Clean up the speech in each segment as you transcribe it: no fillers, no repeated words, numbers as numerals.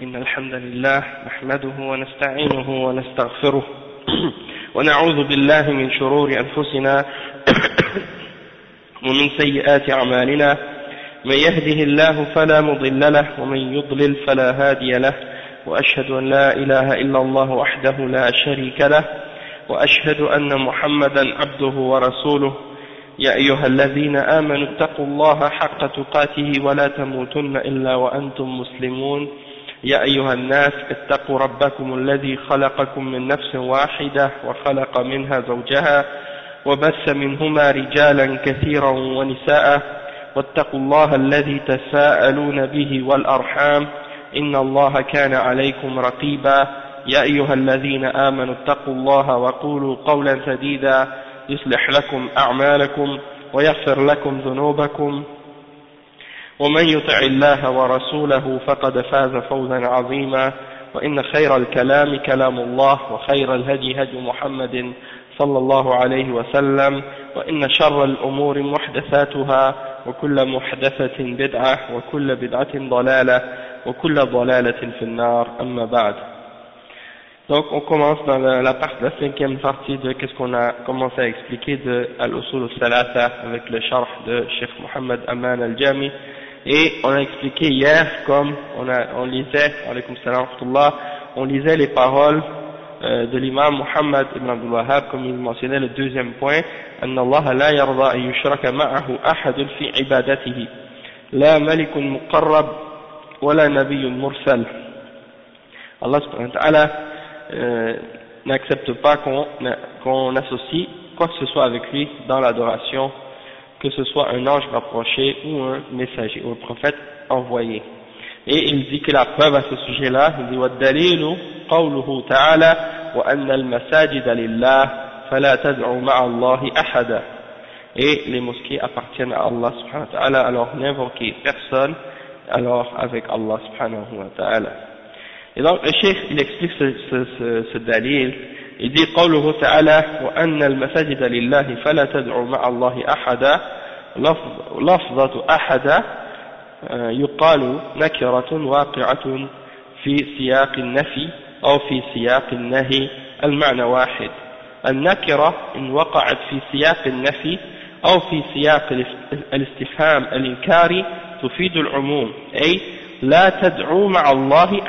إن الحمد لله نحمده ونستعينه ونستغفره ونعوذ بالله من شرور أنفسنا ومن سيئات أعمالنا. من يهده الله فلا مضل له ومن يضلل فلا هادي له، وأشهد أن لا إله إلا الله وحده لا شريك له، وأشهد أن محمدا عبده ورسوله. يا أيها الذين آمنوا اتقوا الله حق تقاته ولا تموتن إلا وأنتم مسلمون. يا أيها الناس اتقوا ربكم الذي خلقكم من نفس واحدة وخلق منها زوجها وبث منهما رجالا كثيرا ونساء، واتقوا الله الذي تساءلون به والأرحام إن الله كان عليكم رقيبا. يا أيها الذين آمنوا اتقوا الله وقولوا قولا سديدا يصلح لكم أعمالكم ويغفر لكم ذنوبكم، ومن يطع الله ورسوله فقد فاز فوزا عظيما. وإن خير الكلام كلام الله، وخير الهدي هدي محمد صلى الله عليه وسلم، وإن شر الأمور محدثاتها، وكل محدثة بدعة، وكل بدعة ضلالة، وكل ضلالة في النار. أما بعد. Donc on commence dans la cinquième partie de qu'est-ce qu'on a commencé à expliquer de Al-Usul al-Thalatha avec le sharh de Cheikh Mohammed Aman al-Jami. Et on a expliqué hier, comme on lisait, alaykoum salam wa rahmatullah, on lisait les paroles de l'imam Muhammad ibn Abdul Wahhab, comme il mentionnait le deuxième point, أن الله لا يرضى أن يشرك معه أحد في عبادته لا ملك مقرب ولا نبي مرسل. Allah subhanahu wa ta'ala n'accepte pas qu'on associe quoi que ce soit avec lui dans l'adoration, que ce soit un ange rapproché ou un messager ou un prophète envoyé. Et il dit que la preuve à ce sujet-là, il dit وَالدَّلِيلُ قَوْلُهُ تَعَالَى وَأَنَّ الْمَسَاجِدَ لِلَّهِ فَلَا تَدْعُوا مَعَ اللَّهِ أَحَدًا. Et les mosquées appartiennent à Allah subhanahu wa ta'ala, alors n'invoquez personne alors avec Allah subhanahu wa ta'ala. Et donc le cheikh il explique ce dalil. Il dit قوله تعالى وأن المساجد لله فلا تدعوا مع الله أحدا. لفظة أحدا يقال نكرة واقعة في سياق النفي أو في سياق النهي، المعنى واحد. النكرة إن وقعت في سياق النفي أو في سياق الاستفهام الإنكاري تفيد العموم، أي لا تدعوا مع الله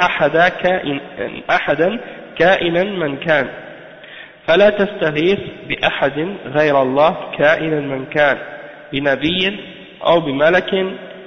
أحدا كائنا من كان، فلا تستغيث بأحد غير الله كائنا من كان، بنبي أو بملك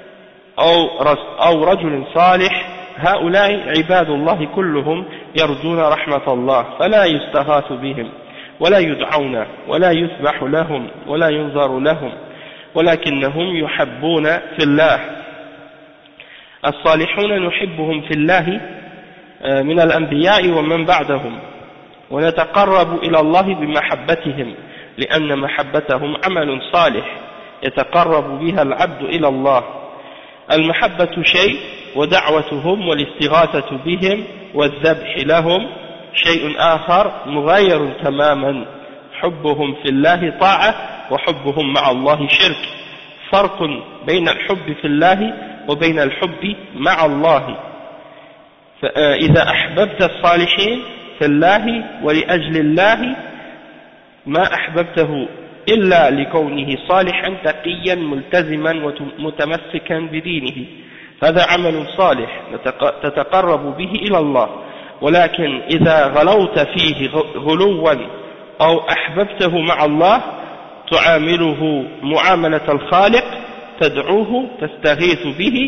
أو رجل صالح. هؤلاء عباد الله كلهم يرجون رحمة الله، فلا يستغاث بهم ولا يدعون ولا يذبح لهم ولا ينظر لهم، ولكنهم يحبون في الله. الصالحون نحبهم في الله من الأنبياء ومن بعدهم، ونتقرب إلى الله بمحبتهم، لأن محبتهم عمل صالح يتقرب بها العبد إلى الله. المحبة شيء، ودعوتهم والاستغاثة بهم والذبح لهم شيء آخر مغاير تماما. حبهم في الله طاعة، وحبهم مع الله شرك. فرق بين الحب في الله وبين الحب مع الله. فإذا أحببت الصالحين في الله ولأجل الله ما أحببته إلا لكونه صالحا تقيا ملتزما ومتمسكا بدينه، هذا عمل صالح تتقرب به إلى الله. ولكن إذا غلوت فيه غلوا أو أحببته مع الله تعامله معاملة الخالق، تدعوه تستغيث به،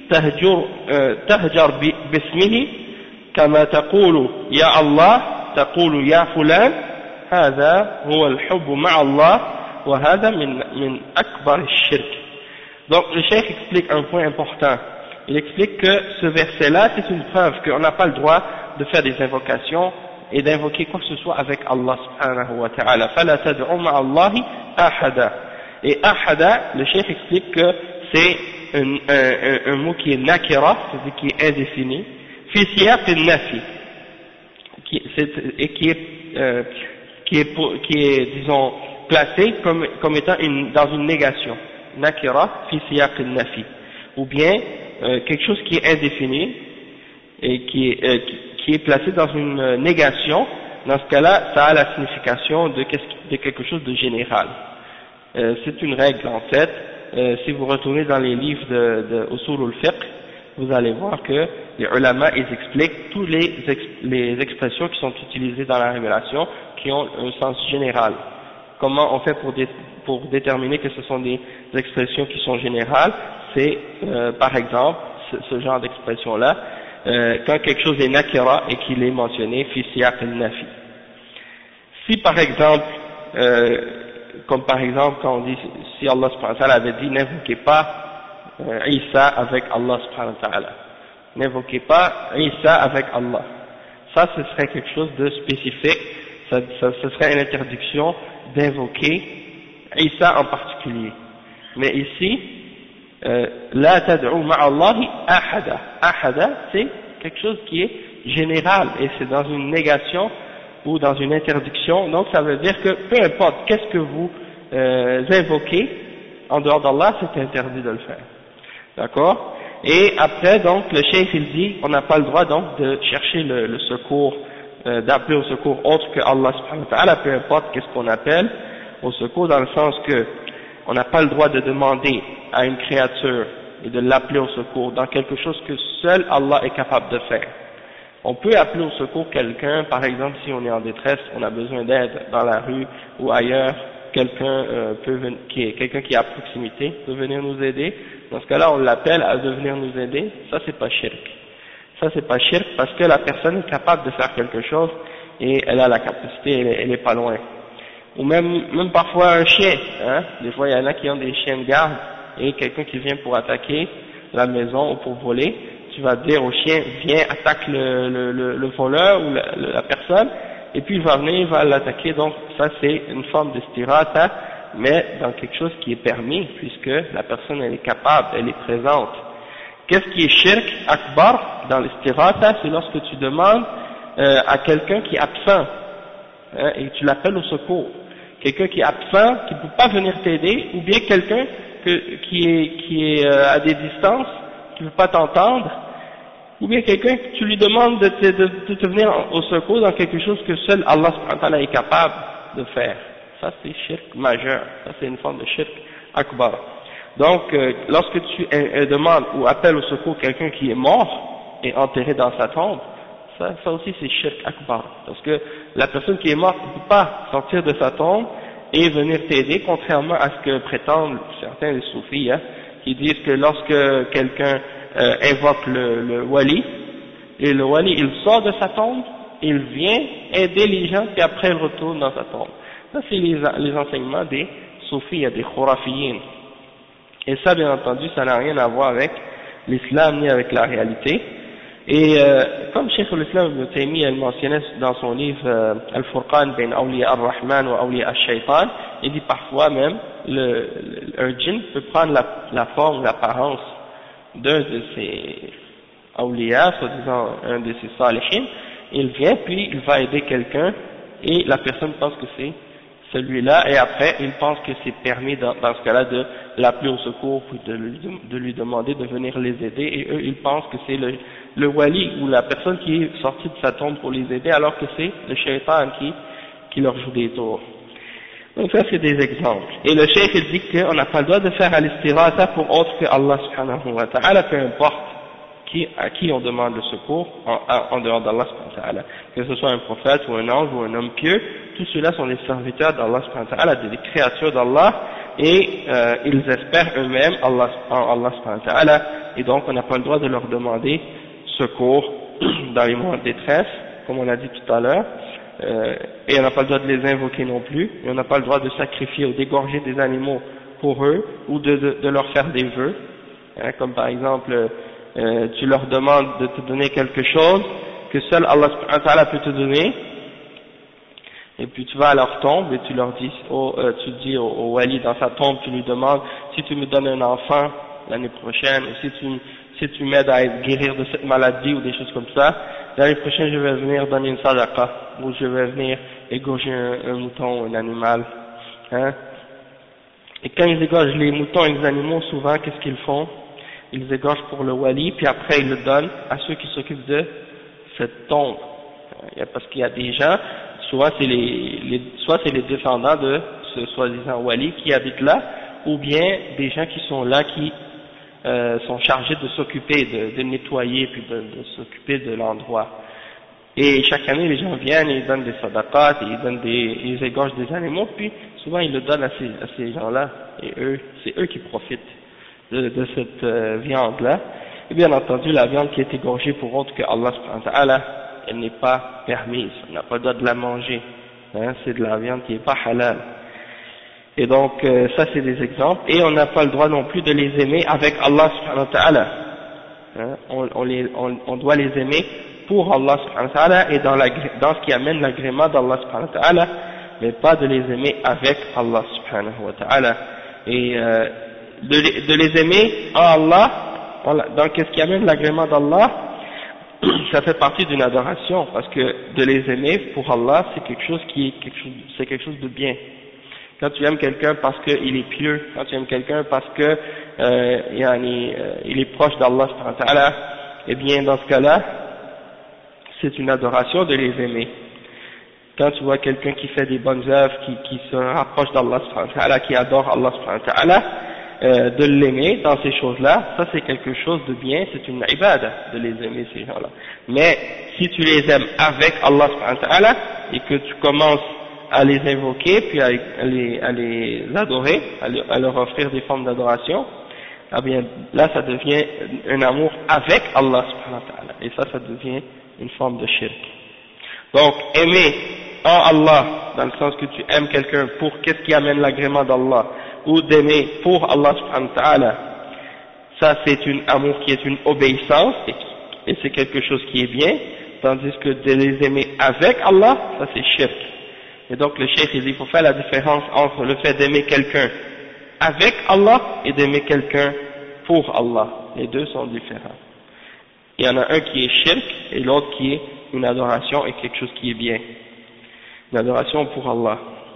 تهجر باسمه، كما تقول يا الله تقول يا فلان. هذا هو الحب مع الله، وهذا من أكبر الشرك. Donc le cheikh explique un point important. Il explique que ce verset-là c'est une preuve qu'on n'a pas le droit de faire des invocations et d'invoquer quoi que ce soit avec Allah subhanahu wa ta'ala. فَلَا تَدْعُوا مَعَ اللَّهِ أَحَدًا. Et ahada, le cheikh explique que c'est un mot qui est nakira, c'est-à-dire qui est indéfini, fi siyaq al-nafi, et qui est disons placé comme étant dans une négation, nakira fi siyaq al-nafi, ou bien quelque chose qui est indéfini et qui est placé dans une négation, dans ce cas-là, ça a la signification de quelque chose de général. C'est une règle en fait. Si vous retournez dans les livres de Usul al-Fiqh, vous allez voir que les ulama, ils expliquent tous les expressions qui sont utilisées dans la révélation, qui ont un sens général. Comment on fait pour déterminer que ce sont des expressions qui sont générales? C'est, par exemple, ce genre d'expression-là, quand quelque chose est nakira et qu'il est mentionné, fi siyaq al-nafi. Si par exemple, comme par exemple quand on dit, si Allah subhanahu wa ta'ala avait dit, n'invoquez pas Isa avec Allah subhanahu wa ta'ala. N'invoquez pas Isa avec Allah. Ça, ce serait quelque chose de spécifique, ce serait une interdiction d'invoquer Isa en particulier. Mais ici, la tad'u ma'allahi ahada. Ahada, c'est quelque chose qui est général et c'est dans une négation ou dans une interdiction. Donc ça veut dire que peu importe qu'est-ce que vous invoquez en dehors d'Allah, c'est interdit de le faire. D'accord? Et après, donc, le cheikh il dit, on n'a pas le droit donc de chercher le secours, d'appeler au secours autre que Allah subhanahu wa ta'ala, peu importe qu'est-ce qu'on appelle au secours, dans le sens que on n'a pas le droit de demander à une créature et de l'appeler au secours dans quelque chose que seul Allah est capable de faire. On peut appeler au secours quelqu'un, par exemple, si on est en détresse, on a besoin d'aide dans la rue ou ailleurs, quelqu'un qui est à proximité peut venir nous aider. Dans ce cas-là, on l'appelle à venir nous aider. Ça, c'est pas shirk. Ça, c'est pas shirk parce que la personne est capable de faire quelque chose et elle a la capacité, elle est pas loin. Ou même parfois un chien, hein. Des fois, il y en a qui ont des chiens de garde et quelqu'un qui vient pour attaquer la maison ou pour voler. Tu vas dire au chien, viens, attaque le voleur ou la personne, et puis il va venir, il va l'attaquer. Donc ça c'est une forme d'istirata, mais dans quelque chose qui est permis, puisque la personne elle est capable, elle est présente. Qu'est-ce qui est shirk akbar dans l'istirata? C'est lorsque tu demandes à quelqu'un qui est absent, hein, et tu l'appelles au secours. Quelqu'un qui est absent, qui ne peut pas venir t'aider, ou bien quelqu'un qui est à des distances, qui ne veut pas t'entendre, ou bien quelqu'un que tu lui demandes de te venir au secours dans quelque chose que seul Allah subhanahu wa ta'ala est capable de faire. Ça c'est shirk majeur, ça c'est une forme de shirk akbar. Donc lorsque tu demandes ou appelles au secours quelqu'un qui est mort et enterré dans sa tombe, ça aussi c'est shirk akbar, parce que la personne qui est morte ne peut pas sortir de sa tombe et venir t'aider, contrairement à ce que prétendent certains des soufis, hein, qui disent que lorsque quelqu'un invoque le wali, et le wali il sort de sa tombe, il vient aider les gens, puis après il retourne dans sa tombe. Ça c'est les enseignements des soufis, des khurafiyin. Et ça bien entendu, ça n'a rien à voir avec l'islam ni avec la réalité. Et comme Cheikh al-Islam Ibn Taymiyyah mentionnait dans son livre Al-Furqan bin Awliya al-Rahman wa Awliya al-Shaytan, il dit parfois même un djinn peut prendre la forme, l'apparence d'un de ses awliya, soi-disant un de ses salihin. Il vient puis il va aider quelqu'un et la personne pense que c'est celui-là, et après il pense que c'est permis dans ce cas-là de l'appeler au secours ou de lui demander de venir les aider, et eux ils pensent que c'est le wali ou la personne qui est sortie de sa tombe pour les aider, alors que c'est le shaitan qui leur joue des tours. Donc ça c'est des exemples. Et le cheikh il dit qu'on n'a pas le droit de faire al-istirata pour autre que Allah subhanahu wa ta'ala, peu importe à qui on demande le secours en dehors d'Allah subhanahu wa ta'ala, que ce soit un prophète ou un ange ou un homme pieux, tous ceux-là sont des serviteurs d'Allah subhanahu wa ta'ala, des créatures d'Allah, et ils espèrent eux-mêmes en Allah subhanahu wa ta'ala, et donc on n'a pas le droit de leur demander secours dans les moments de détresse, comme on a dit tout à l'heure, et on n'a pas le droit de les invoquer non plus, et on n'a pas le droit de sacrifier ou d'égorger des animaux pour eux, ou de leur faire des vœux, hein, comme par exemple tu leur demandes de te donner quelque chose que seul Allah subhanahu wa ta'ala peut te donner, et puis tu vas à leur tombe et tu leur dis, tu dis au wali dans sa tombe, tu lui demandes si tu me donnes un enfant l'année prochaine, ou si tu m'aides à être guérir de cette maladie ou des choses comme ça, l'année prochaine je vais venir donner une sadaqa, ou je vais venir égorger un mouton ou un animal, hein. Et quand ils égorgent les moutons et les animaux, souvent qu'est-ce qu'ils font? ils égorgent pour le wali, puis après ils le donnent à ceux qui s'occupent de cette tombe. Parce qu'il y a des gens, soit c'est les descendants de ce soi-disant wali qui habitent là, ou bien des gens qui sont là qui sont chargés de s'occuper, de nettoyer, puis de s'occuper de l'endroit. Et chaque année, les gens viennent, et ils donnent des sadaqat, ils égorgent des animaux, puis souvent ils le donnent à ces gens-là, et c'est eux qui profitent de cette viande-là. Et bien entendu, la viande qui est égorgée pour autre que Allah subhanahu wa ta'ala, elle n'est pas permise, on n'a pas le droit de la manger, hein, c'est de la viande qui n'est pas halal. Et donc, ça c'est des exemples, et on n'a pas le droit non plus de les aimer avec Allah subhanahu wa ta'ala, hein, on doit les aimer pour Allah subhanahu wa ta'ala et dans ce qui amène l'agrément d'Allah subhanahu wa ta'ala, mais pas de les aimer avec Allah subhanahu wa ta'ala. Et de les aimer en Allah, dans ce qui amène l'agrément d'Allah, ça fait partie d'une adoration, parce que de les aimer pour Allah, c'est quelque chose de bien. Quand tu aimes quelqu'un parce qu'il est pieux, quand tu aimes quelqu'un parce que il est proche d'Allah subhanahu wa ta'ala, eh bien dans ce cas-là, c'est une adoration de les aimer. Quand tu vois quelqu'un qui fait des bonnes œuvres, qui se rapproche d'Allah subhanahu wa ta'ala, qui adore Allah subhanahu wa ta'ala, de l'aimer dans ces choses-là, ça c'est quelque chose de bien, c'est une ibada de les aimer ces gens-là. Mais si tu les aimes avec Allah subhanahu wa ta'ala et que tu commences à les invoquer, puis à les adorer, à leur offrir des formes d'adoration, eh bien là ça devient un amour avec Allah subhanahu wa ta'ala, et ça devient une forme de shirk. Donc aimer en Allah, dans le sens que tu aimes quelqu'un pour qu'est-ce qui amène l'agrément d'Allah, ou d'aimer pour Allah subhanahu wa ta'ala, ça c'est un amour qui est une obéissance, et c'est quelque chose qui est bien, tandis que de les aimer avec Allah, ça c'est shirk. Et donc le cheikh il dit, il faut faire la différence entre le fait d'aimer quelqu'un avec Allah et d'aimer quelqu'un pour Allah. Les deux sont différents. Il y en a un qui est shirk et l'autre qui est une adoration et quelque chose qui est bien. Une adoration pour Allah.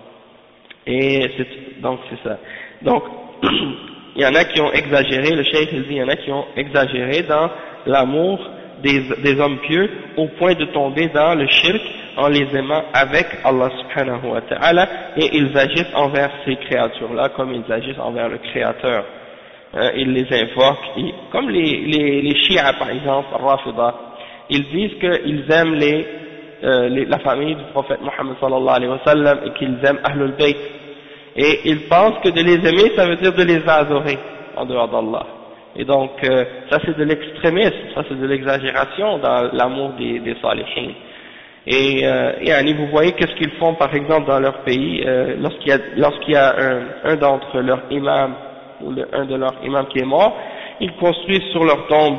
Et donc c'est ça. Donc, il y en a qui ont exagéré, le cheikh il dit, il y en a qui ont exagéré dans l'amour des hommes pieux au point de tomber dans le shirk en les aimant avec Allah subhanahu wa ta'ala, et ils agissent envers ces créatures-là comme ils agissent envers le Créateur. Ils les invoquent, comme les Shia par exemple, Rafida, ils disent qu'ils aiment la famille du prophète Mohammed sallallahu alayhi wa sallam et qu'ils aiment Ahlul Bayt, et ils pensent que de les aimer ça veut dire de les adorer en dehors d'Allah. Et donc ça c'est de l'extrémisme, ça c'est de l'exagération dans l'amour des salihin. Et vous voyez qu'est-ce qu'ils font par exemple dans leur pays, lorsqu'il y a un d'entre leurs imams, ou un de leurs imams qui est mort, ils construisent sur leur tombe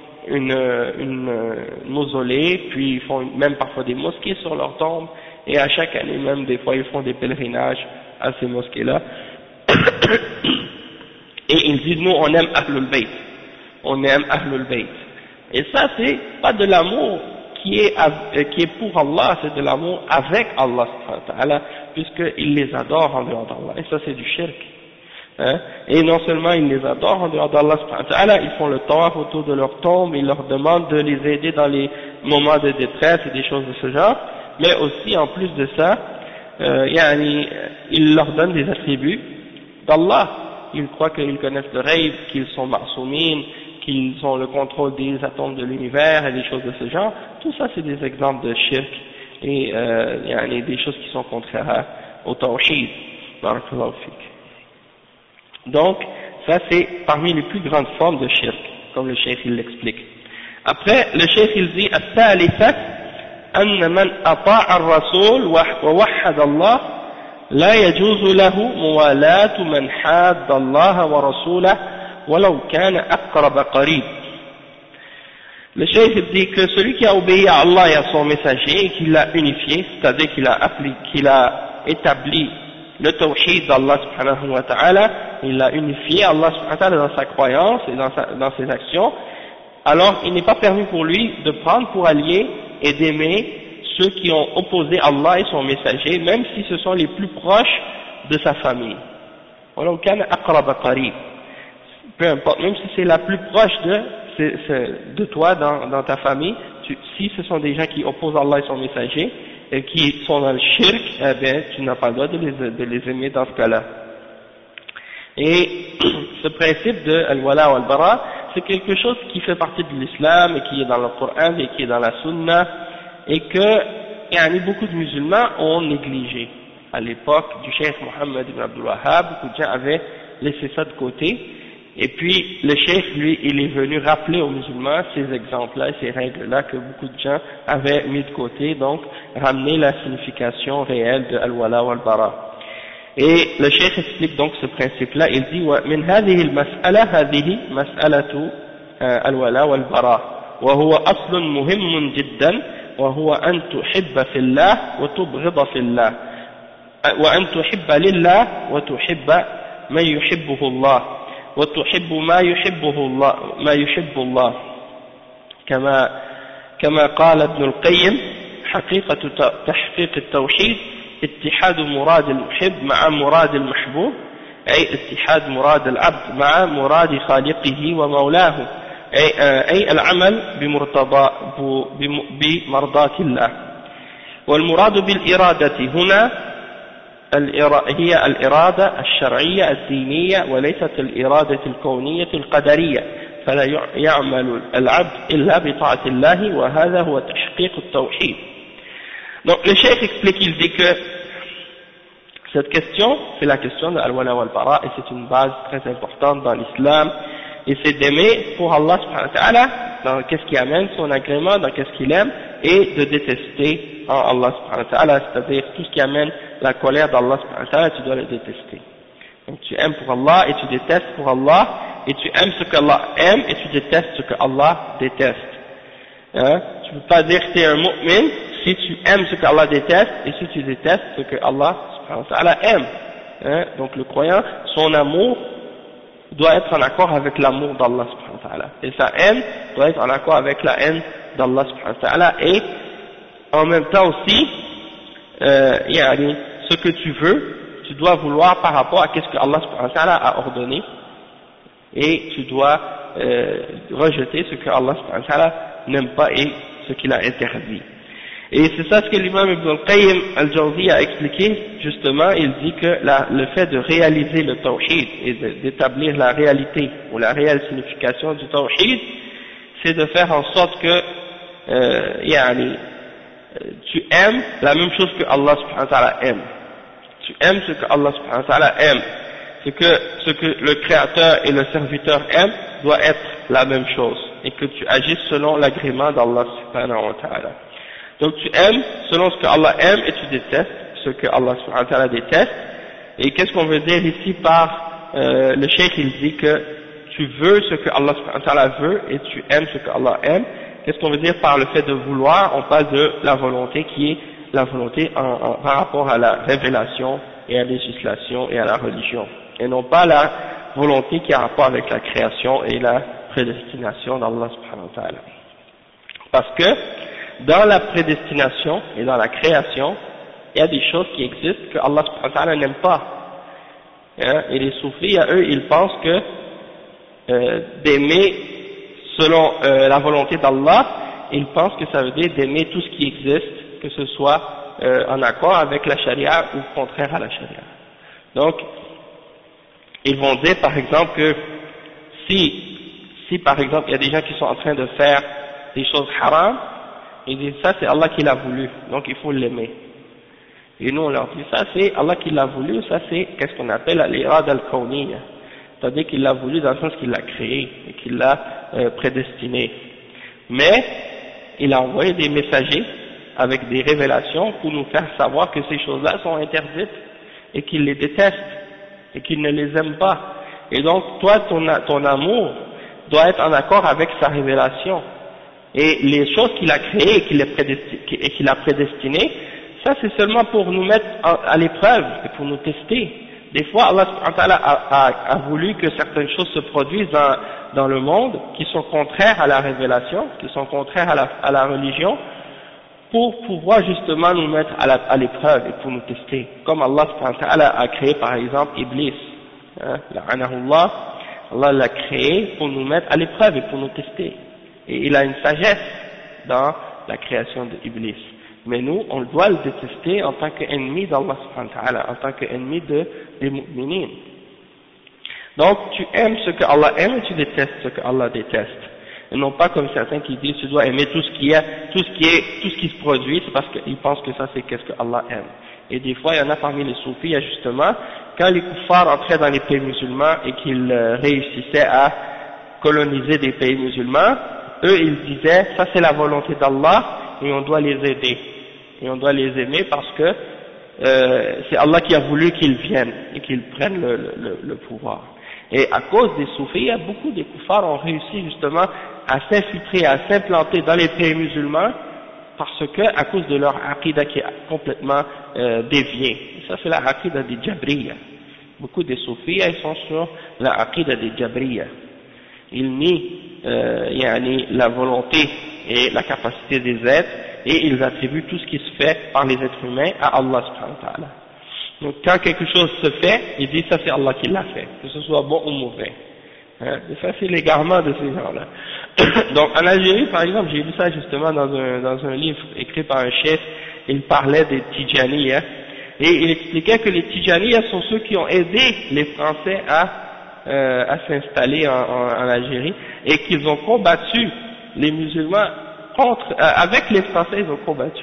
une mausolée, puis ils font même parfois des mosquées sur leur tombe, et à chaque année même des fois ils font des pèlerinages à ces mosquées-là. Et ils disent, nous on aime Ahlul Bayt, on aime Ahlul Bayt. Et ça c'est pas de l'amour qui est pour Allah, c'est de l'amour avec Allah subhanahu wa ta'ala, puisqu'ils les adorent en dehors d'Allah, et ça c'est du shirk. Hein? Et non seulement ils les adorent en dehors d'Allah subhanahu wa ta'ala, ils font le tawaf autour de leur tombe, ils leur demandent de les aider dans les moments de détresse et des choses de ce genre, mais aussi en plus de ça, ils leur donnent des attributs d'Allah. Ils croient qu'ils connaissent le rêve, qu'ils sont ma'soumines, qu'ils ont le contrôle des atomes de l'univers et des choses de ce genre. Tout ça c'est des exemples de shirk et des choses qui sont contraires au tawhid. Barakallahu fik. Donc ça c'est parmi les plus grandes formes de shirk, comme le cheikh il l'explique. Après le cheikh il dit الثالثة أن من أطاع الرسول ووحد الله لا يجوز له موالاة من حاد الله ورسوله ولو كان أقرب قريب. Le cheikh dit que celui qui a obéi à Allah et à son messager et qui l'a unifié, c'est-à-dire qu'il a établi le tawhid d'Allah subhanahu wa ta'ala, il a unifié Allah subhanahu wa ta'ala dans sa croyance et dans ses actions, alors il n'est pas permis pour lui de prendre pour alliés et d'aimer ceux qui ont opposé Allah et son messager, même si ce sont les plus proches de sa famille. peu importe, même si c'est la plus proche de toi dans ta famille, si ce sont des gens qui opposent Allah et son messager, et qui sont dans le shirk, eh bien, tu n'as pas le droit de les aimer dans ce cas-là. Et ce principe de al-wala ou al-bara, c'est quelque chose qui fait partie de l'islam et qui est dans le Coran et qui est dans la sunna et que beaucoup de musulmans ont négligé. À l'époque du cheikh Mohammed ibn Abdul Wahhab, beaucoup de gens avaient laissé ça de côté et puis le cheikh, lui, il est venu rappeler aux musulmans ces exemples-là et ces règles-là que beaucoup de gens avaient mis de côté, donc ramener la signification réelle de al-wala ou al-bara. Et le cheikh explique donc ce principe-là, il dit وَمِنْ هذه المسألة هذه مسألة الولاء والبراء وهو أصل مهم جدا وهو أن تحب في الله وتبغض في الله وأن تحب لله وتحب من يحبه الله وتحب ما يحب الله كما قال ابن القيم حقيقة تحقيق التوحيد اتحاد مراد المحب مع مراد المحبوب أي اتحاد مراد العبد مع مراد خالقه ومولاه أي العمل بمرضاة الله. والمراد بالإرادة هنا هي الإرادة الشرعية الدينية وليست الإرادة الكونية القدرية، فلا يعمل العبد إلا بطاعة الله وهذا هو تحقيق التوحيد. Donc le cheikh explique, il dit que cette question, c'est la question de al-wala wal-bara et c'est une base très importante dans l'islam et c'est d'aimer pour Allah subhanahu wa ta'ala dans qu'est-ce qui amène son agrément, dans qu'est-ce qu'il aime et de détester en Allah subhanahu wa ta'ala, c'est-à-dire tout ce qui amène la colère d'Allah subhanahu wa ta'ala, tu dois le détester. Donc tu aimes pour Allah et tu détestes pour Allah et tu aimes ce qu'Allah aime et tu détestes ce qu'Allah déteste. Hein? Tu ne peux pas dire que tu es un mu'min si tu aimes ce qu'Allah déteste et si tu détestes ce que Allah subhanahu wa ta'ala aime. Hein? Donc le croyant, son amour doit être en accord avec l'amour d'Allah subhanahu wa ta'ala. Et sa haine doit être en accord avec la haine d'Allah subhanahu wa ta'ala. Et en même temps aussi, ce que tu veux, tu dois vouloir par rapport à ce que Allah subhanahu wa ta'ala a ordonné. Et tu dois rejeter ce que Allah subhanahu wa ta'ala n'aime pas et ce qu'il a interdit. Et c'est ça ce que l'imam Ibn al-Qayyim al-Jawzi a expliqué, justement, il dit que le fait de réaliser le tawhid et d'établir la réalité ou la réelle signification du tawhid, c'est de faire en sorte que tu aimes la même chose que Allah subhanahu wa ta'ala aime. Tu aimes ce que Allah subhanahu wa ta'ala aime. Ce que le créateur et le serviteur aiment doit être la même chose et que tu agisses selon l'agrément d'Allah subhanahu wa ta'ala. Donc tu aimes selon ce que Allah aime et tu détestes ce que Allah subhanahu wa ta'ala déteste. Et qu'est-ce qu'on veut dire ici par le cheikh, il dit que tu veux ce que Allah subhanahu wa ta'ala veut et tu aimes ce que Allah aime. Qu'est-ce qu'on veut dire par le fait de vouloir? On parle de la volonté qui est la volonté par rapport à la révélation et à la législation et à la religion. Et non pas la volonté qui a rapport avec la création et la prédestination d'Allah subhanahu wa ta'ala. Parce que dans la prédestination et dans la création, il y a des choses qui existent que Allah subhanahu wa ta'ala n'aime pas. Hein? Et les soufis, à eux, ils pensent que d'aimer selon la volonté d'Allah, ils pensent que ça veut dire d'aimer tout ce qui existe, que ce soit en accord avec la charia ou contraire à la charia. Donc, ils vont dire par exemple que si par exemple il y a des gens qui sont en train de faire des choses haram, ils disent ça c'est Allah qui l'a voulu, donc il faut l'aimer. Et nous on leur dit ça c'est Allah qui l'a voulu, ça c'est qu'est-ce qu'on appelle l'irada al-kawniyya, c'est-à-dire qu'il l'a voulu dans le sens qu'il l'a créé et qu'il l'a prédestiné. Mais il a envoyé des messagers avec des révélations pour nous faire savoir que ces choses-là sont interdites et qu'il les déteste et qu'il ne les aime pas. Et donc toi ton amour doit être en accord avec sa révélation. Et les choses qu'il a créées et qu'il a prédestinées, ça c'est seulement pour nous mettre à l'épreuve et pour nous tester. Des fois Allah subhanahu wa ta'ala a voulu que certaines choses se produisent dans le monde qui sont contraires à la révélation, qui sont contraires à la religion, pour pouvoir justement nous mettre à l'épreuve et pour nous tester. Comme Allah subhanahu wa ta'ala a créé par exemple Iblis, la'anahullah, Allah l'a créé pour nous mettre à l'épreuve et pour nous tester. Et il a une sagesse dans la création de Iblis. Mais nous, on doit le détester en tant qu'ennemi d'Allah subhanahu wa ta'ala, en tant qu'ennemi des mu'minines. Donc, tu aimes ce que Allah aime et tu détestes ce que Allah déteste. Et non pas comme certains qui disent, tu dois aimer tout ce qui se produit, c'est parce qu'ils pensent que ça c'est qu'est-ce que Allah aime. Et des fois, il y en a parmi les soufis, justement, quand les kuffars entraient dans les pays musulmans et qu'ils réussissaient à coloniser des pays musulmans, eux, ils disaient, ça c'est la volonté d'Allah et on doit les aider. Et on doit les aimer parce que c'est Allah qui a voulu qu'ils viennent et qu'ils prennent le pouvoir. Et à cause des soufis, beaucoup des kuffars ont réussi justement à s'infiltrer, à s'implanter dans les pays musulmans parce que, à cause de leur aqidah qui est complètement déviée. Et ça c'est la aqidah des Jabriya. Beaucoup des soufis, ils sont sur la aqidah des Jabriya. Ils nient la volonté et la capacité des êtres et ils attribuent tout ce qui se fait par les êtres humains à Allah subhanahu wa ta'ala. Donc quand quelque chose se fait, ils disent ça c'est Allah qui l'a fait, que ce soit bon ou mauvais. Et ça c'est l'égarement de ces gens-là. Donc en Algérie par exemple, j'ai lu ça justement dans un livre écrit par un chef, il parlait des Tijaniyya et il expliquait que les Tijaniyya sont ceux qui ont aidé les Français à s'installer en Algérie et qu'ils ont combattu les musulmans avec les Français, ils ont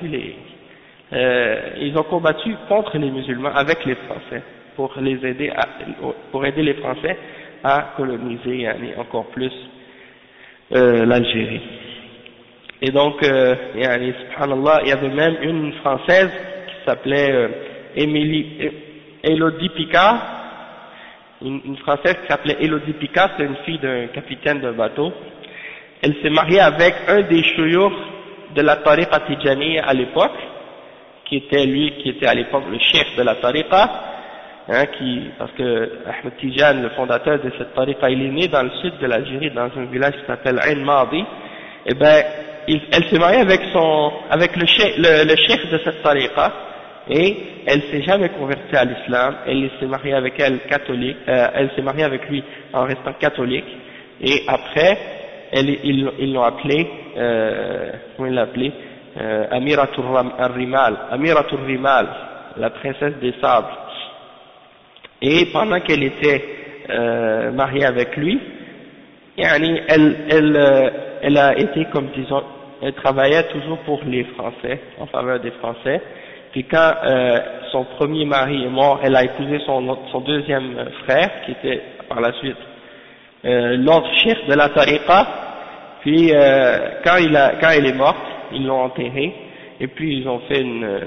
combattu contre les musulmans avec les Français pour aider les Français à coloniser encore plus l'Algérie. Et donc, subhanallah, il y avait même une Française qui s'appelait Élodie Picard, une Française qui s'appelait Élodie Picard, c'est une fille d'un capitaine d'un bateau. Elle s'est mariée avec un des chouyours de la tariqa Tijaniyya à l'époque, qui était à l'époque le chef de la tariqa, parce que Ahmed Tijan, le fondateur de cette tariqa, il est né dans le sud de l'Algérie, dans un village qui s'appelle Ain Madi. Et ben, elle s'est mariée avec le chef de cette tariqa, et elle s'est jamais convertie à l'islam. Elle s'est mariée avec elle s'est mariée avec lui en restant catholique, et après, ils l'ont appelée, comment ils l'appelaient, Amiratul Rimal, la princesse des sables. Et pendant qu'elle était mariée avec lui, elle a été, comme disons, elle travaillait toujours pour les Français, en faveur des Français. Puis quand son premier mari est mort, elle a épousé son deuxième frère, qui était par la suite l'autre chef de la tariqa. Puis quand elle est morte, ils l'ont enterrée, et puis ils ont fait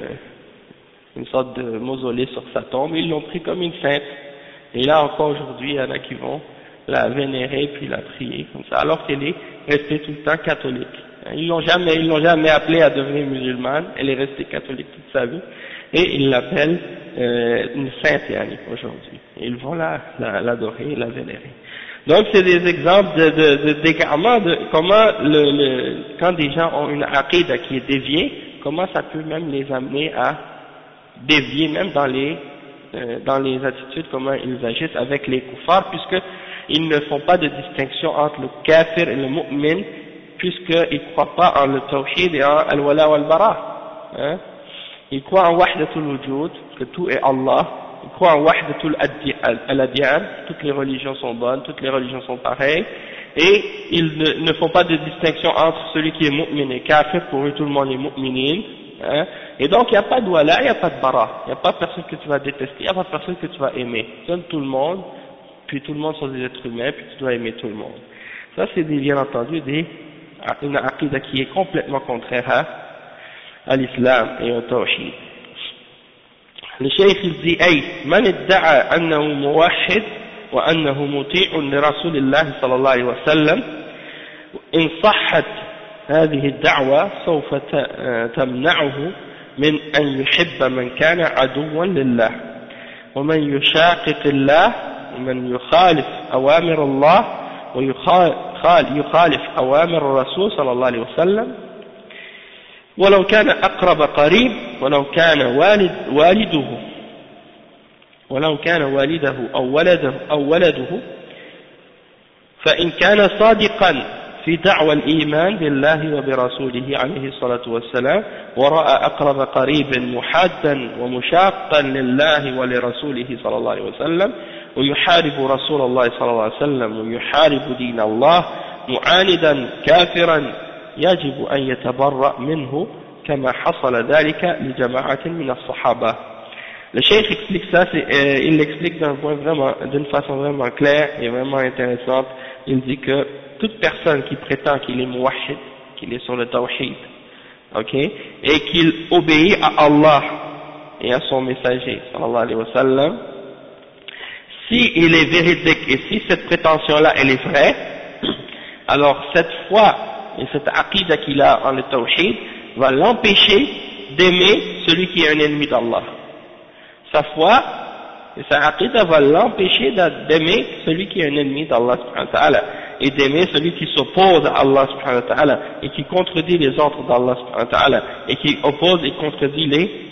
une sorte de mausolée sur sa tombe, ils l'ont pris comme une sainte. Et là encore aujourd'hui, il y en a qui vont la vénérer puis la prier comme ça, alors qu'elle est restée tout le temps catholique. Ils l'ont jamais appelée à devenir musulmane, elle est restée catholique toute sa vie, et ils l'appellent une sainte aujourd'hui. Et ils vont l'adorer et la vénérer. Donc c'est des exemples d'égarement de comment quand des gens ont une aqidah qui est déviée, comment ça peut même les amener à dévier même dans les attitudes, comment ils agissent avec les kuffars, puisqu'ils ne font pas de distinction entre le kafir et le mu'min, puisqu'ils ne croient pas en le tawhid et en al-wala wal-bara. Ils croient en wahdatul wujud, que tout est Allah. Ils croient en wahdatul al-adyan, toutes les religions sont bonnes, toutes les religions sont pareilles, et ils ne font pas de distinction entre celui qui est mu'min et kafir, pour eux tout le monde est mu'minin. Et donc il n'y a pas de wala, il n'y a pas de bara, il n'y a pas de personne que tu vas détester, il n'y a pas de personne que tu vas aimer. Tu aimes tout le monde, puis tout le monde sont des êtres humains, puis tu dois aimer tout le monde. Ça c'est bien entendu une aqidah qui est complètement contraire à l'islam et au tawhid. Le cheikh il dit man idda'a annahu muwahhid wa annahu muti'un li rasulillah sallallahu alayhi wa sallam in sahhat هذه الدعوة سوف تمنعه من أن يحب من كان عدوا لله ومن يشاقق الله ومن يخالف أوامر الله ويخالف أوامر الرسول صلى الله عليه وسلم ولو كان أقرب قريب ولو كان والده أو ولده فإن كان صادقا في دعوى الإيمان بالله وبرسوله عليه الصلاة والسلام ورأى أقرب قريب محادا ومشاقا لله ولرسوله صلى الله عليه وسلم ويحارب رسول الله صلى الله عليه وسلم ويحارب دين الله معاندا كافرا يجب أن يتبرأ منه كما حصل ذلك لجماعة من الصحابة. Le cheikh explique ça, il l'explique d'une façon vraiment claire et vraiment intéressante. Il dit que toute personne qui prétend qu'il est muwahhid, qu'il est sur le tawhid, ok, et qu'il obéit à Allah et à son messager, sallallahu alayhi wa sallam, si il est véridique et si cette prétention-là elle est vraie, alors cette foi et cette aqida qu'il a en le tawhid va l'empêcher d'aimer celui qui est un ennemi d'Allah. Sa foi et sa aqida va l'empêcher d'aimer celui qui est un ennemi d'Allah subhanahu wa ta'ala et d'aimer celui qui s'oppose à Allah subhanahu wa ta'ala et qui contredit les ordres d'Allah subhanahu wa ta'ala et qui oppose et contredit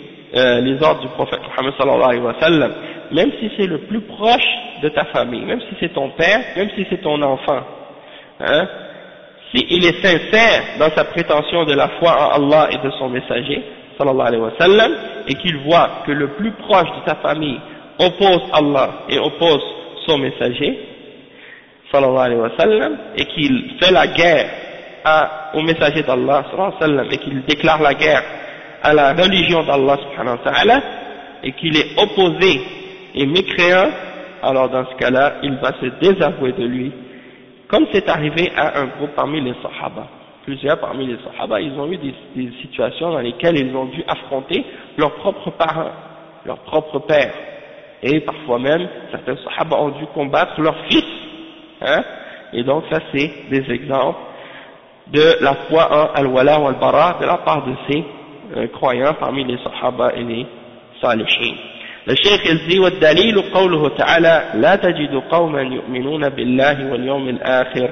les ordres du prophète Muhammad sallallahu alayhi wa sallam, même si c'est le plus proche de ta famille, même si c'est ton père, même si c'est ton enfant, hein, si il est sincère dans sa prétention de la foi en Allah et de son messager sallallahu alayhi wa sallam, et qu'il voit que le plus proche de sa famille oppose Allah et oppose son messager sallallahu alayhi wa sallam, et qu'il fait la guerre au messager d'Allah sallallahu alayhi wa sallam, et qu'il déclare la guerre à la religion d'Allah subhanahu wa ta'ala, et qu'il est opposé et mécréant, alors dans ce cas-là, il va se désavouer de lui, comme c'est arrivé à un groupe parmi les Sahaba. Plusieurs parmi les Sahaba, ils ont eu des situations dans lesquelles ils ont dû affronter leurs propres parents, leurs propres pères, et parfois même, certains Sahaba ont dû combattre leurs fils, hein, et donc ça c'est des exemples de la foi en al-wala ou al-bara de la part de ces croyants parmi les Sahaba et les Salihin. Le Cheikh il dit والدليل قوله تعالى لا تجد قوما يؤمنون بالله واليوم الآخر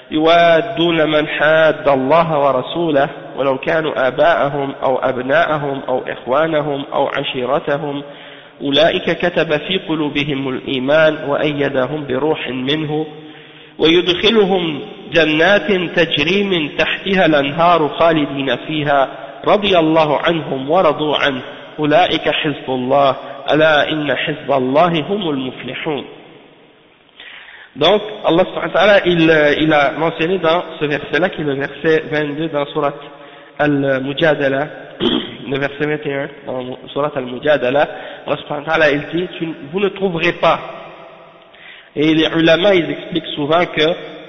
يوادون من حاد الله ورسوله ولو كانوا آباءهم أو أبناءهم أو إخوانهم أو عشيرتهم أولئك كتب في قلوبهم الإيمان وأيدهم بروح منه ويدخلهم جنات تجري من تحتها الأنهار خالدين فيها رضي الله عنهم ورضوا عنه أولئك حزب الله ألا إن حزب الله هم المفلحون. Donc Allah subhanahu wa ta'ala il a mentionné dans ce verset-là qui est le verset 22 dans Surat Al-Mujadala, le verset 21 dans Surat Al-Mujadala, Allah subhanahu wa ta'ala il dit vous ne trouverez pas, et les ulama ils expliquent souvent que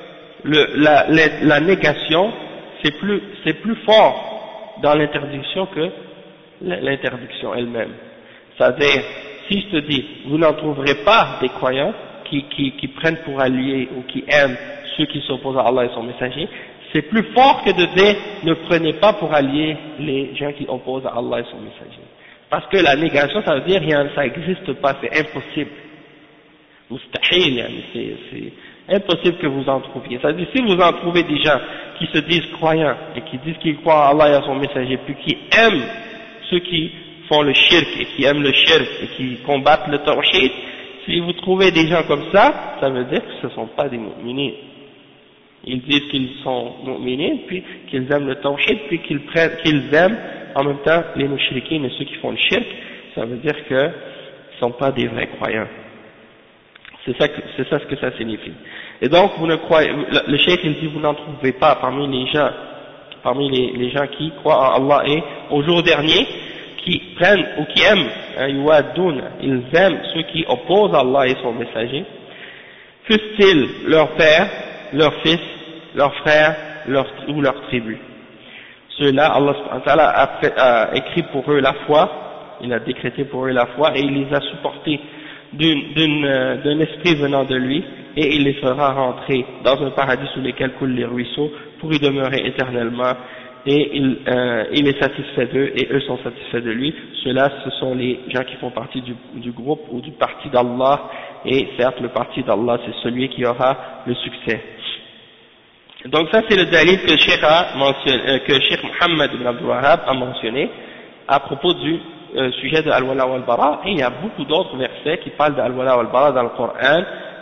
la négation c'est plus fort dans l'interdiction que l'interdiction elle-même. C'est-à-dire, si je te dis, vous n'en trouverez pas des croyants qui prennent pour alliés ou qui aiment ceux qui s'opposent à Allah et son messager, c'est plus fort que de dire, ne prenez pas pour alliés les gens qui opposent à Allah et son messager. Parce que la négation, ça veut dire, ça n'existe pas, c'est impossible. Mustahil, c'est impossible que vous en trouviez. Ça veut dire, si vous en trouvez des gens qui se disent croyants et qui disent qu'ils croient à Allah et à son messager, puis qui aiment ceux qui font le shirk et qui aiment le shirk et qui combattent le tawhid, si vous trouvez des gens comme ça, ça veut dire que ce ne sont pas des mu'minines. Ils disent qu'ils sont mu'minines, puis qu'ils aiment le tawhid, puis qu'ils aiment en même temps les mushrikines et ceux qui font le shirk, ça veut dire qu'ils ne sont pas des vrais croyants. C'est ça ce que ça signifie. Et donc, le cheikh il dit, vous n'en trouvez pas parmi les gens qui croient en Allah et au jour dernier, qui prennent ou qui aiment, ils aiment ceux qui opposent Allah et son messager, fussent-ils leur père, leur fils, leurs frères, ou leur tribu. Ceux-là, Allah subhanahu wa ta'ala a écrit pour eux la foi, il a décrété pour eux la foi et il les a supportés d'un esprit venant de lui, et il les fera rentrer dans un paradis sous lequel coulent les ruisseaux pour y demeurer éternellement, et il est satisfait d'eux et eux sont satisfaits de lui. Ceux-là, ce sont les gens qui font partie du groupe ou du parti d'Allah, et certes le parti d'Allah c'est celui qui aura le succès. Donc ça c'est le dalil que Cheikh Mohammed ibn Abdul Wahhab a mentionné à propos du sujet de Al-Wala wal-Bara, et il y a beaucoup d'autres versets qui parlent de Al-Wala wal-Bara dans le Coran,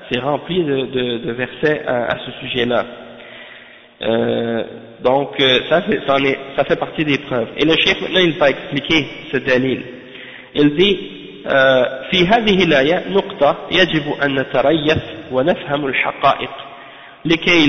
c'est rempli de versets à ce sujet-là. Donc ça fait partie des preuves. Et le cheikh maintenant il va expliquer ce dalil. Il dit في هذه الآية نقطة يجب أن نتريث ونفهم الحقائق لكي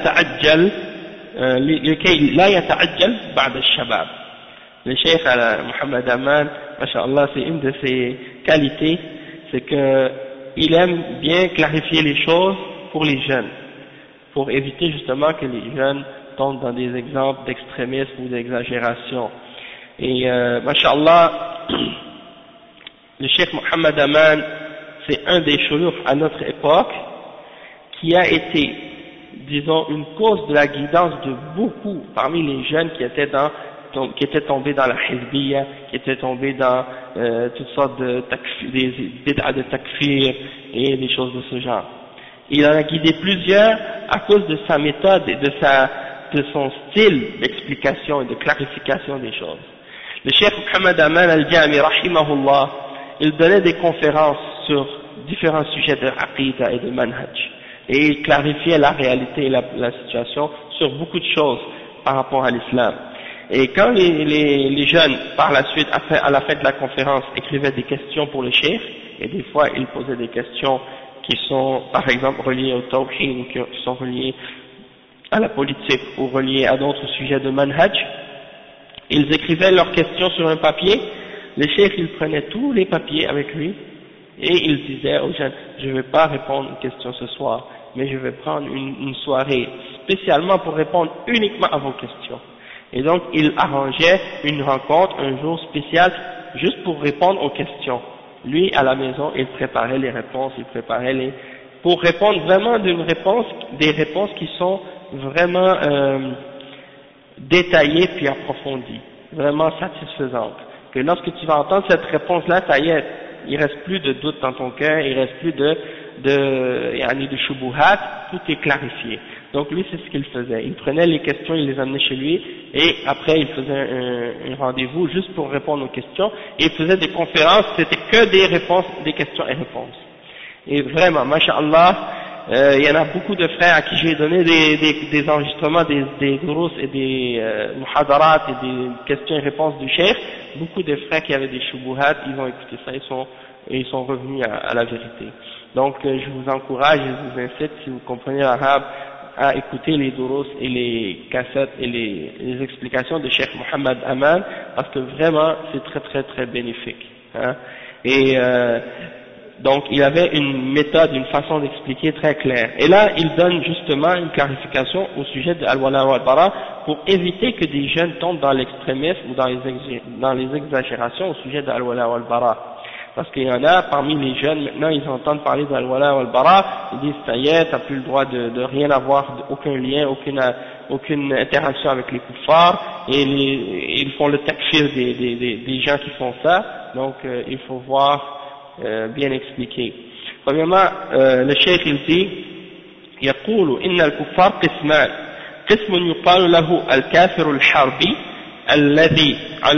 لا يتعجل بعد الشباب. Le cheikh Mohamed Aman, masha'Allah, c'est une de ses qualités, c'est qu'il aime bien clarifier les choses pour les jeunes, pour éviter justement que les jeunes tombent dans des exemples d'extrémisme ou d'exagération. Et masha'Allah, le cheikh Mohamed Aman, c'est un des shuyukh à notre époque qui a été, disons, une cause de la guidance de beaucoup parmi les jeunes qui étaient tombés dans la hizbiyya, qui étaient tombés dans toutes sortes des bid'a de takfir et des choses de ce genre. Il en a guidé plusieurs à cause de sa méthode et de son style d'explication et de clarification des choses. Le cheikh Mohamed Aman al-Jami, rahimahullah, il donnait des conférences sur différents sujets de aqidah et de manhaj. Et il clarifiait la réalité et la situation sur beaucoup de choses par rapport à l'islam. Et quand les jeunes, par la suite, à la fin de la conférence, écrivaient des questions pour le cheikh, et des fois ils posaient des questions qui sont, par exemple, reliées au tawhid, ou qui sont reliées à la politique, ou reliées à d'autres sujets de manhaj, ils écrivaient leurs questions sur un papier, le cheikh il prenait tous les papiers avec lui, et il disait aux jeunes, je ne vais pas répondre aux questions ce soir, mais je vais prendre une soirée spécialement pour répondre uniquement à vos questions. Et donc il arrangeait une rencontre, un jour spécial, juste pour répondre aux questions. Lui, à la maison, il préparait les réponses, pour répondre vraiment des réponses qui sont vraiment détaillées puis approfondies, vraiment satisfaisantes. Que lorsque tu vas entendre cette réponse-là, ça y est, il reste plus de doute dans ton cœur, il reste plus de shubuhat, tout est clarifié. Donc lui, c'est ce qu'il faisait. Il prenait les questions, il les amenait chez lui, et après il faisait un rendez-vous juste pour répondre aux questions, et il faisait des conférences, c'était que des réponses, des questions et réponses. Et vraiment, masha'Allah, il y en a beaucoup de frères à qui j'ai donné des enregistrements, des durus et des muhadarat et des questions et réponses du cheikh. Beaucoup de frères qui avaient des shubuhat, ils ont écouté ça, ils sont revenus à la vérité. Donc je vous encourage, je vous incite, si vous comprenez l'arabe, à écouter les durus et les cassettes et les explications de Cheikh Mohamed Aman, parce que vraiment c'est très très très bénéfique. Hein. Et donc il avait une méthode, une façon d'expliquer très claire. Et là il donne justement une clarification au sujet de Al-Wala wal-Bara pour éviter que des jeunes tombent dans l'extrémisme ou dans les exagérations au sujet de Al-Wala wal-Bara. Parce qu'il y en a parmi les jeunes, maintenant ils entendent parler d'Al-Wala wal-Bara, ils disent ça y est, t'as plus le droit de rien avoir, aucun lien, aucune interaction avec les kuffars, et ils font le takfir des gens qui font ça, donc il faut voir, bien expliquer. Premièrement, le cheikh il dit, يقول إن الكفار قسمان، قسم يقال له الكافر الحربي الذي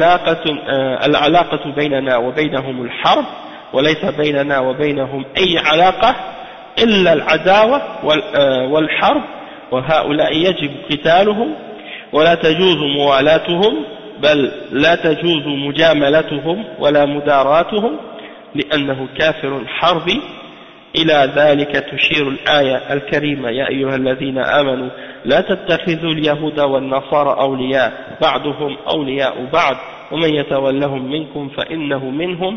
العلاقة بيننا وبينهم الحرب وليس بيننا وبينهم أي علاقة إلا العداوة والحرب، وهؤلاء يجب قتالهم ولا تجوز موالاتهم، بل لا تجوز مجاملتهم ولا مداراتهم لأنه كافر حربي. إلى ذلك تشير الآية الكريمة يا أيها الذين آمنوا لا تتخذوا اليهود والنصارى أولياء بعضهم أولياء بعض ومن يتولهم منكم فإنه منهم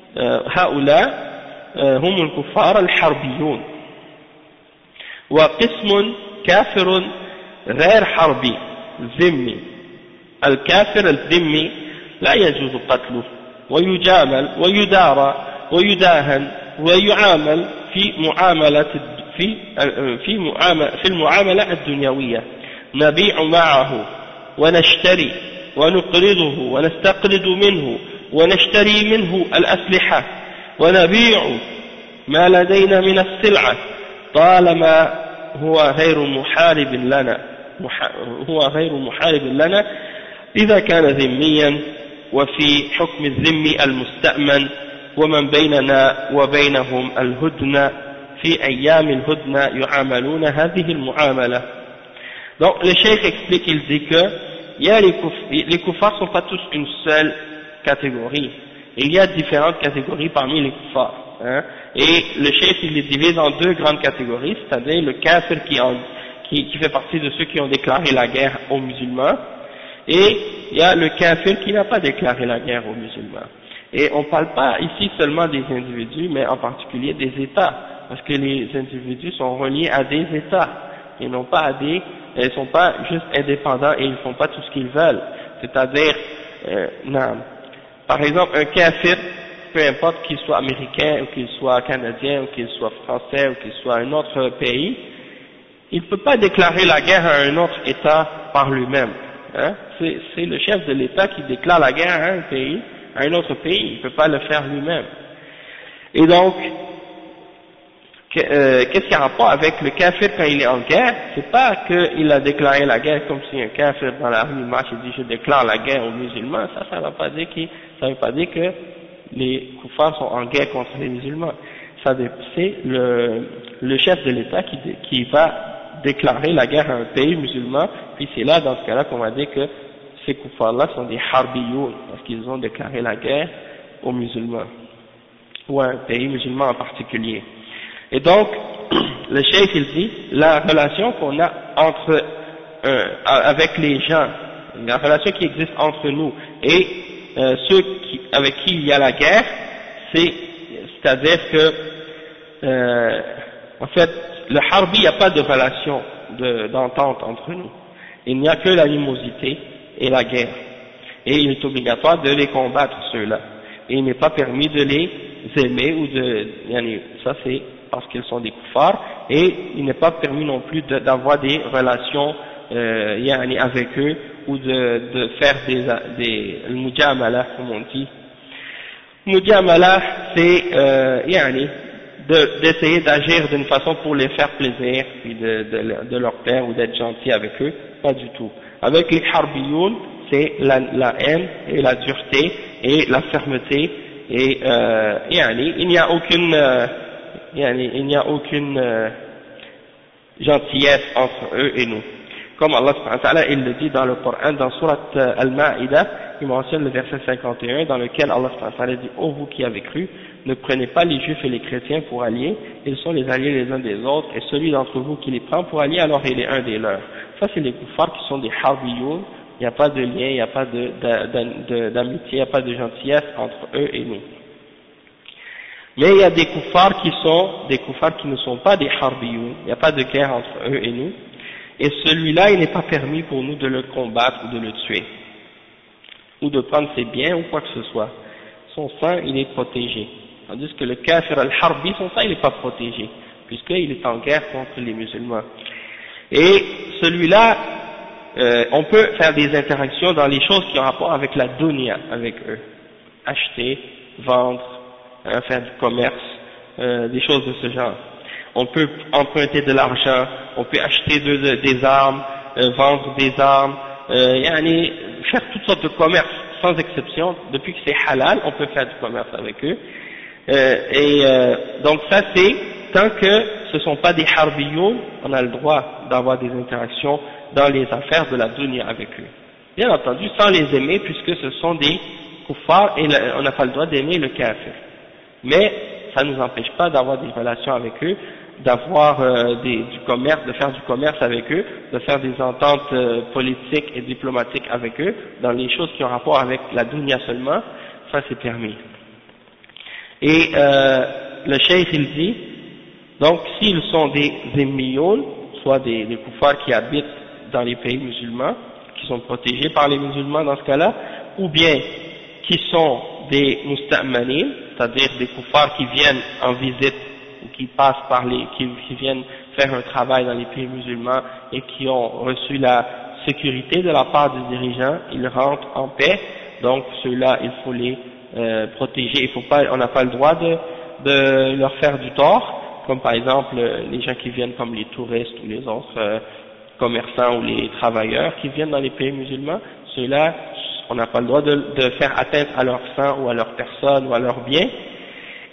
هؤلاء هم الكفار الحربيون. وقسم كافر غير حربي ذمي، الكافر الذمي لا يجوز قتله ويجامل ويدارى ويداهن ويعامل في المعاملة الدنيوية، نبيع معه ونشتري ونقرضه ونستقرض منه ونشتري منه الأسلحة ونبيع ما لدينا من السلعة طالما هو غير محارب لنا إذا كان ذميا، وفي حكم الذم المستأمن، ومن بيننا وبينهم الهدنة في أيام الهدنة يعاملون هذه المعاملة. Donc le cheikh explique, il dit que les kuffars ne sont pas tous une seule catégorie. Il y a différentes catégories parmi les kuffars. Hein? Et le cheikh il les divise en deux grandes catégories, c'est-à-dire le kafir qui fait partie de ceux qui ont déclaré la guerre aux musulmans, et il y a le kafir qui n'a pas déclaré la guerre aux musulmans. Et on ne parle pas ici seulement des individus, mais en particulier des États, parce que les individus sont reliés à des États, ils n'ont pas ils sont pas juste indépendants et ils font pas tout ce qu'ils veulent. C'est-à-dire, par exemple, un kafir, peu importe qu'il soit américain, ou qu'il soit canadien, ou qu'il soit français, ou qu'il soit un autre pays, il ne peut pas déclarer la guerre à un autre État par lui-même. Hein? C'est le chef de l'État qui déclare la guerre à un pays, à un autre pays, il ne peut pas le faire lui-même. Et donc, qu'est-ce qu'il y a rapport avec le kafir quand il est en guerre? C'est pas qu'il a déclaré la guerre comme si un kafir dans la rue marche et dit je déclare la guerre aux musulmans, ça ne veut pas dire que les kuffars sont en guerre contre les musulmans. C'est le chef de l'État qui va déclarer la guerre à un pays musulman, puis c'est là, dans ce cas-là, qu'on va dire que ces kuffars-là sont des harbiyoun, parce qu'ils ont déclaré la guerre aux musulmans, ou à un pays musulman en particulier. Et donc, le cheikh il dit, la relation qu'on a avec les gens, la relation qui existe entre nous et ceux avec qui il y a la guerre, c'est-à-dire que, en fait, le harbi, il n'y a pas de relation d'entente entre nous. Il n'y a que l'animosité et la guerre. Et il est obligatoire de les combattre, ceux-là. Et il n'est pas permis de les aimer ça c'est parce qu'ils sont des kuffars, et il n'est pas permis non plus d'avoir des relations avec eux, ou de faire des mujamala, comme on dit. Mujamala, c'est d'essayer d'agir d'une façon pour les faire plaisir, puis de leur plaire, ou d'être gentil avec eux, pas du tout. Avec les harbiyoun, c'est la haine et la dureté et la fermeté, et il n'y a aucune gentillesse entre eux et nous. Comme Allah subhanahu wa ta'ala, il le dit dans le Coran, dans Surat Al-Ma'ida, il mentionne le verset 51, dans lequel Allah subhanahu wa ta'ala dit: ô vous qui avez cru, ne prenez pas les juifs et les chrétiens pour alliés, ils sont les alliés les uns des autres, et celui d'entre vous qui les prend pour alliés, alors il est un des leurs. Ça c'est les kuffars qui sont des harbiyoun, il n'y a pas de lien, il n'y a pas d'amitié, il n'y a pas de gentillesse entre eux et nous. Mais il y a des kuffars qui ne sont pas des harbiyoun, il n'y a pas de guerre entre eux et nous, et celui-là il n'est pas permis pour nous de le combattre ou de le tuer, ou de prendre ses biens ou quoi que ce soit. Son sang il est protégé, tandis que le kafir al-harbi, son sang il n'est pas protégé, puisqu'il est en guerre contre les musulmans. Et celui-là, on peut faire des interactions dans les choses qui ont rapport avec la dunya, avec eux, acheter, vendre, faire du commerce, des choses de ce genre. On peut emprunter de l'argent, on peut acheter des armes, vendre des armes, faire toutes sortes de commerces, sans exception. Depuis que c'est halal, on peut faire du commerce avec eux. Donc ça c'est, tant que ce ne sont pas des harbiyoun, on a le droit d'avoir des interactions dans les affaires de la dunya avec eux. Bien entendu, sans les aimer, puisque ce sont des kuffars et on n'a pas le droit d'aimer le kafir. Mais ça ne nous empêche pas d'avoir des relations avec eux, d'avoir du commerce, de faire du commerce avec eux, de faire des ententes politiques et diplomatiques avec eux, dans les choses qui ont rapport avec la dunya seulement, ça c'est permis. Et le cheikh il dit, donc s'ils sont des zimmiyoun, soit des kuffars qui habitent dans les pays musulmans, qui sont protégés par les musulmans dans ce cas-là, ou bien qui sont des musta'manin, c'est-à-dire des kuffars qui viennent en visite, ou qui passent qui viennent faire un travail dans les pays musulmans et qui ont reçu la sécurité de la part du dirigeant, ils rentrent en paix, donc ceux-là il faut les protéger, on n'a pas le droit de leur faire du tort, comme par exemple les gens qui viennent comme les touristes ou les autres commerçants ou les travailleurs qui viennent dans les pays musulmans, ceux-là on n'a pas le droit de faire atteinte à leur sang ou à leur personne ou à leurs biens.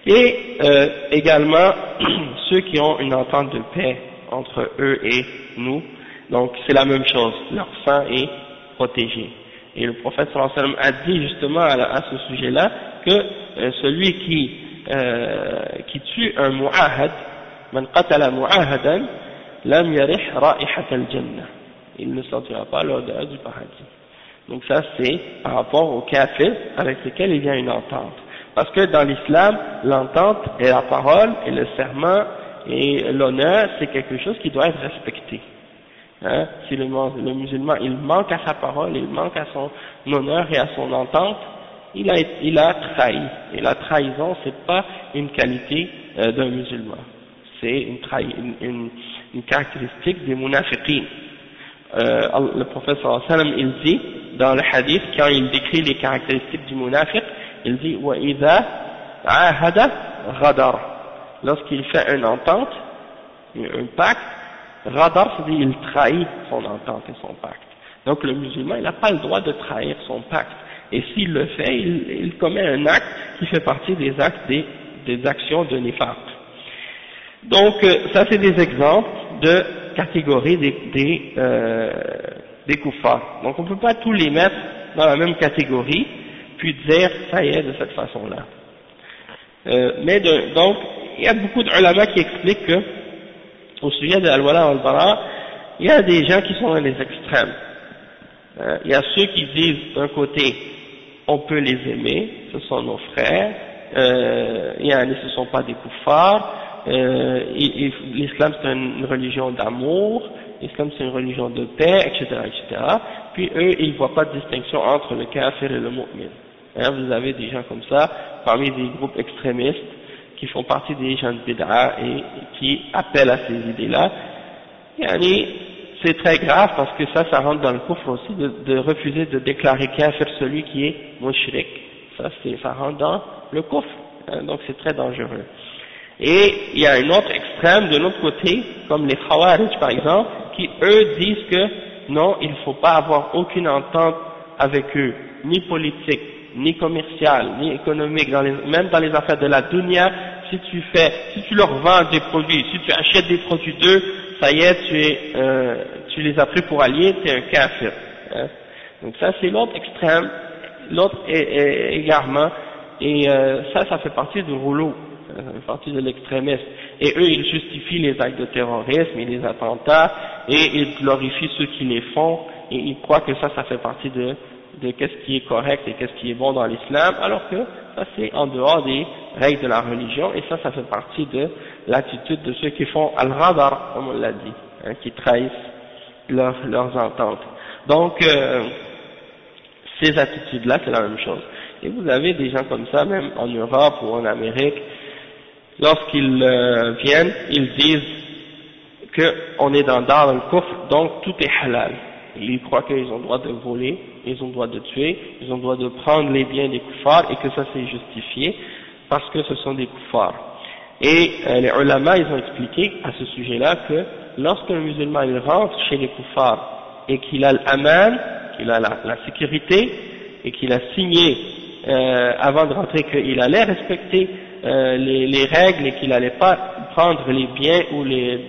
Et également ceux qui ont une entente de paix entre eux et nous, donc c'est la même chose, leur sang est protégé. Et le prophète sallallahu alayhi wa sallam a dit justement à ce sujet-là que celui qui tue un mu'ahad, man qatala mu'ahadan, lam yarih ra'ihat al-jannah, il ne sentira pas l'odeur du paradis. Donc ça c'est par rapport aux kafirs avec lesquels il y a une entente. Parce que dans l'islam, l'entente et la parole et le serment et l'honneur, c'est quelque chose qui doit être respecté. Hein? Si le musulman il manque à sa parole, il manque à son honneur et à son entente, il a trahi. Et la trahison, c'est pas une qualité d'un musulman. C'est une caractéristique des munafiqin. Le prophète sallallahu alayhi wa sallam, il dit dans le hadith, quand il décrit les caractéristiques du munafiq, il dit wa idha ahada ghadar, lorsqu'il fait une entente, un pacte, ghadar, c'est-à-dire il trahit son entente et son pacte. Donc le musulman, il n'a pas le droit de trahir son pacte, et s'il le fait, il commet un acte qui fait partie des actes des actions de nifaq. Donc ça c'est des exemples de catégories des kuffars. Donc on ne peut pas tous les mettre dans la même catégorie puis dire ça y est de cette façon-là. Donc il y a beaucoup d'ulama qui expliquent que au sujet de al-wala wal-bara, il y a des gens qui sont dans les extrêmes. Il y a ceux qui disent d'un côté on peut les aimer, ce sont nos frères, ce ne sont pas des kuffars, l'islam c'est une religion d'amour, l'islam c'est une religion de paix, etc., etc. Puis eux, ils ne voient pas de distinction entre le kafir et le mu'min. Vous avez des gens comme ça, parmi des groupes extrémistes, qui font partie des gens de bid'a et qui appellent à ces idées-là. C'est très grave parce que ça rentre dans le kufr aussi, de refuser de déclarer kafir celui qui est mushrik. Ça rentre dans le kufr, donc c'est très dangereux. Et il y a un autre extrême de l'autre côté, comme les Khawarij par exemple, qui eux disent que non, il ne faut pas avoir aucune entente avec eux, ni politique, ni commerciale, ni économique, même dans les affaires de la dunya. Si tu leur vends des produits, si tu achètes des produits d'eux, ça y est, tu les as pris pour alliés, tu es un kafir. Donc ça c'est l'autre extrême, l'autre égarement, et ça fait partie du rouleau. Partie de l'extrémisme, et eux ils justifient les actes de terrorisme et les attentats, et ils glorifient ceux qui les font, et ils croient que ça fait partie de qu'est-ce qui est correct et qu'est-ce qui est bon dans l'islam, alors que ça c'est en dehors des règles de la religion, et ça fait partie de l'attitude de ceux qui font al-radar, comme on l'a dit, qui trahissent leurs ententes. Donc ces attitudes-là c'est la même chose. Et vous avez des gens comme ça, même en Europe ou en Amérique, lorsqu'ils viennent, ils disent qu'on est dans Dar al-Kufr, donc tout est halal. Ils croient qu'ils ont le droit de voler, ils ont le droit de tuer, ils ont le droit de prendre les biens des kuffars, et que ça c'est justifié, parce que ce sont des kuffars. Et les ulama, ils ont expliqué à ce sujet-là que lorsqu'un musulman il rentre chez les kuffars, et qu'il a l'aman, qu'il a la sécurité, et qu'il a signé avant de rentrer qu'il allait respecter les règles et qu'il n'allait pas prendre les biens ou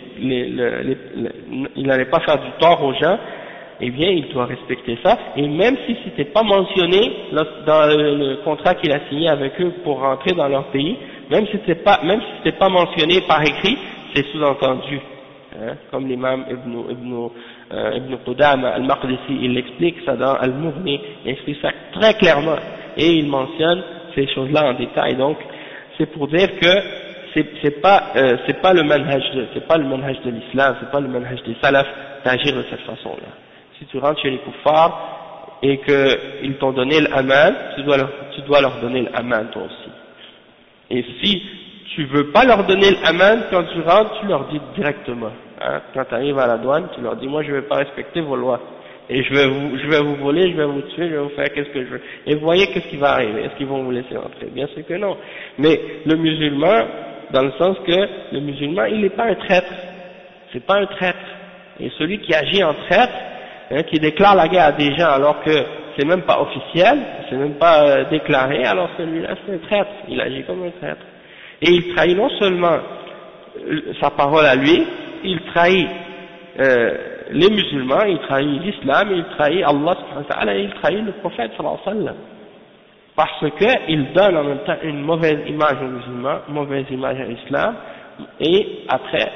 il n'allait pas faire du tort aux gens, eh bien il doit respecter ça, et même si c'était pas mentionné dans le contrat qu'il a signé avec eux pour rentrer dans leur pays, même si c'était pas mentionné par écrit, c'est sous-entendu, comme l'imam Ibn Qudama al-Maqdisi, il explique ça dans Al-Mughni, il explique ça très clairement, et il mentionne ces choses-là en détail. Donc c'est pour dire que c'est pas le manhaj de l'islam, c'est pas le manhaj des salafs d'agir de cette façon-là. Si tu rentres chez les kuffars et qu'ils t'ont donné l'aman, tu dois leur donner l'aman toi aussi. Et si tu veux pas leur donner l'aman, quand tu rentres, tu leur dis directement. Quand tu arrives à la douane, tu leur dis moi je vais pas respecter vos lois. Et je vais vous voler, je vais vous tuer, je vais vous faire qu'est-ce que je veux. Et vous voyez qu'est-ce qui va arriver. Est-ce qu'ils vont vous laisser entrer? Bien sûr que non. Mais le musulman, dans le sens que le musulman, il n'est pas un traître. C'est pas un traître. Et celui qui agit en traître, qui déclare la guerre à des gens alors que c'est même pas officiel, c'est même pas déclaré, alors celui-là c'est un traître. Il agit comme un traître. Et il trahit non seulement sa parole à lui, il trahit les musulmans, il trahit l'islam, il trahit Allah subhanahu wa ta'ala, et il trahit le prophète sallallahu alayhi wa sallam. Parce qu'il donne en même temps une mauvaise image aux musulmans, une mauvaise image à l'islam, et après,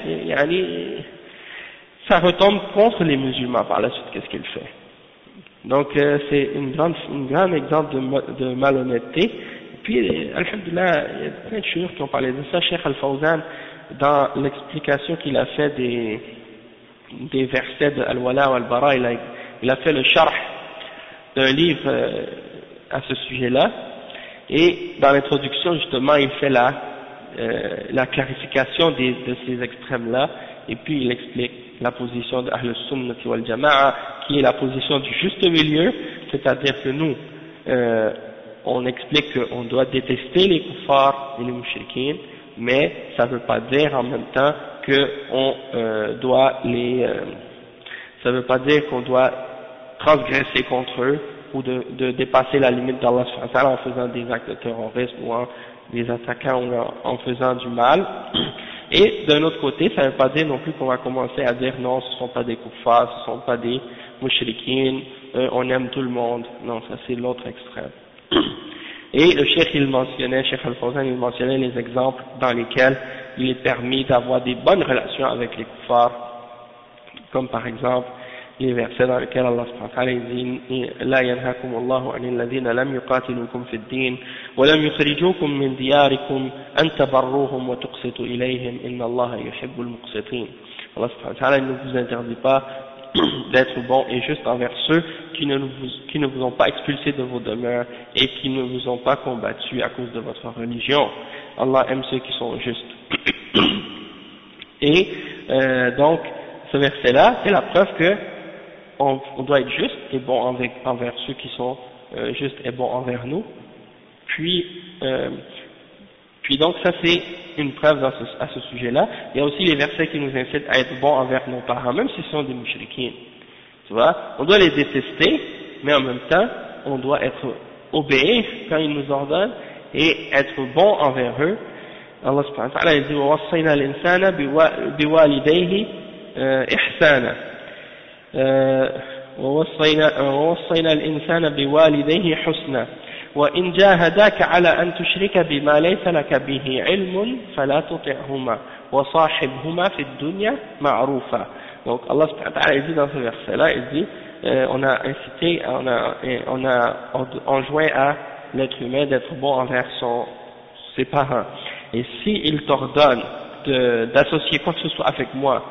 ça retombe contre les musulmans par la suite, qu'est-ce qu'il fait. Donc c'est un grand exemple de malhonnêteté. Puis, alhamdoulilah, il y a plein de choses qui ont parlé de ça. Cheikh Al-Fawzan, dans l'explication qu'il a fait des versets de Al-Wala ou Al-Bara, il a fait le sharh d'un livre à ce sujet-là. Et dans l'introduction, justement, il fait la clarification de ces extrêmes-là. Et puis, il explique la position de Ahl Sunnah wal Jama'a, qui est la position du juste milieu, c'est-à-dire que nous, on explique qu'on doit détester les kuffars et les mushrikines, mais ça ne veut pas dire en même temps qu'on ça ne veut pas dire qu'on doit transgresser contre eux ou de dépasser la limite d'Allah en faisant des actes de terrorisme ou en les attaquant ou en faisant du mal. Et d'un autre côté, ça ne veut pas dire non plus qu'on va commencer à dire non, ce ne sont pas des kuffars, ce ne sont pas des mushrikines, on aime tout le monde. Non, ça c'est l'autre extrême. Et le cheikh cheikh Al-Fawzan, il mentionnait les exemples dans lesquels il est permis d'avoir des bonnes relations avec les kuffars, comme par exemple les versets dans lesquels Allah subhanahu wa ta'ala dit لا ينهاكم الله عن الذين لم يقاتلوكم في الدين ولم يخرجوكم من دياركم أن تبروهم وتقسطوا إليهم إن الله يحب المقسطين. Allah subhanahu wa ta'ala ne vous interdit pas d'être bon et juste envers ceux qui ne vous ont pas expulsé de vos demeures et qui ne vous ont pas combattu à cause de votre religion. Allah aime ceux qui sont justes. Et donc ce verset-là, c'est la preuve que on doit être juste et bon envers ceux qui sont justes et bons envers nous. Puis donc ça c'est une preuve à ce sujet-là. Il y a aussi les versets qui nous incitent à être bons envers nos parents, même si ce sont des mushrikines. Tu vois, on doit les détester, mais en même temps, on doit être obéir quand ils nous ordonnent et être bon envers eux. Allah subhanahu wa ta'ala dit وَوَصَّيْنَا الْإِنسَانَ بِوَالِدَيْهِ إِحْسَانًا ووصينا الإنسان بوالديه حسنا وإن جاهداك على أن تشرك بما ليس لك به علم فلا تطعهما وصاحبهما في الدنيا معروفا. Donc Allah subhanahu wa ta'ala dit dans ce verset-là, il dit on a incité, on a enjoint à l'être humain d'être bon envers ses parents. Et s'il t'ordonne d'associer quoi que ce soit avec moi,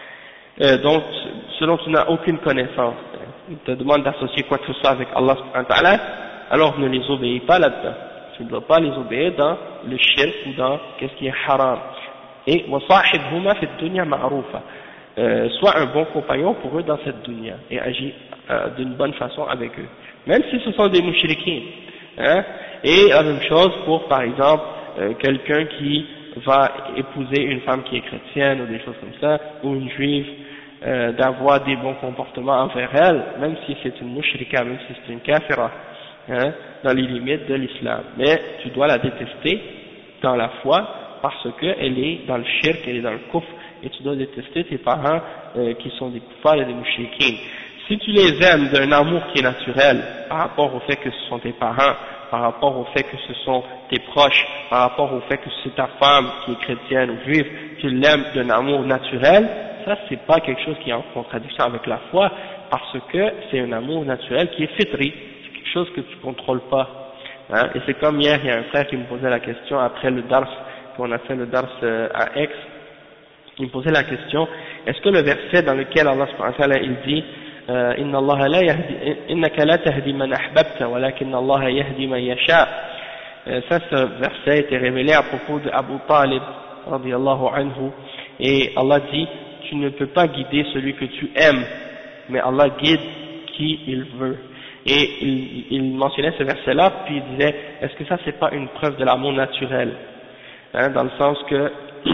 donc selon tu n'as aucune connaissance, il te demande d'associer quoi que ce soit avec Allah subhanahu wa ta'ala, alors ne les obéis pas là-dedans. Tu ne dois pas les obéir dans le shirk ou dans qu'est-ce qui est haram. Et وَصَاحِبْهُمَا فِي الدُّنْيَا مَعْرُوفًا, sois un bon compagnon pour eux dans cette dunya et agis d'une bonne façon avec eux, même si ce sont des mushrikines. Hein. Et la même chose pour par exemple quelqu'un qui va épouser une femme qui est chrétienne ou des choses comme ça, ou une juive, d'avoir des bons comportements envers elle, même si c'est une mushrika, même si c'est une kafira, hein, dans les limites de l'islam. Mais tu dois la détester dans la foi parce qu'elle est dans le shirk, elle est dans le kufr, et tu dois détester tes parents qui sont des kuffars et des mushrikines. Si tu les aimes d'un amour qui est naturel par rapport au fait que ce sont tes parents, par rapport au fait que ce sont tes proches, par rapport au fait que c'est ta femme qui est chrétienne ou juive, tu l'aimes d'un amour naturel, ça c'est pas quelque chose qui est en contradiction avec la foi, parce que c'est un amour naturel qui est fitri, c'est quelque chose que tu contrôles pas. Hein. Et c'est comme hier, il y a un frère qui me posait la question après le dars, qu'on a fait le dars à Aix, il me posait la question, est-ce que le verset dans lequel Allah subhanahu wa ta'ala il dit إن الله لا يهدي إنك لا تهدي من أحببت ولكن الله يهدي من يشاء, ça ce verset était révélé à propos de Abu Talib radiyallahu anhu, et Allah dit tu ne peux pas guider celui que tu aimes, mais Allah guide qui il veut. Et il mentionnait ce verset là, puis il disait est-ce que ça c'est pas une preuve de l'amour naturel, hein, dans le sens que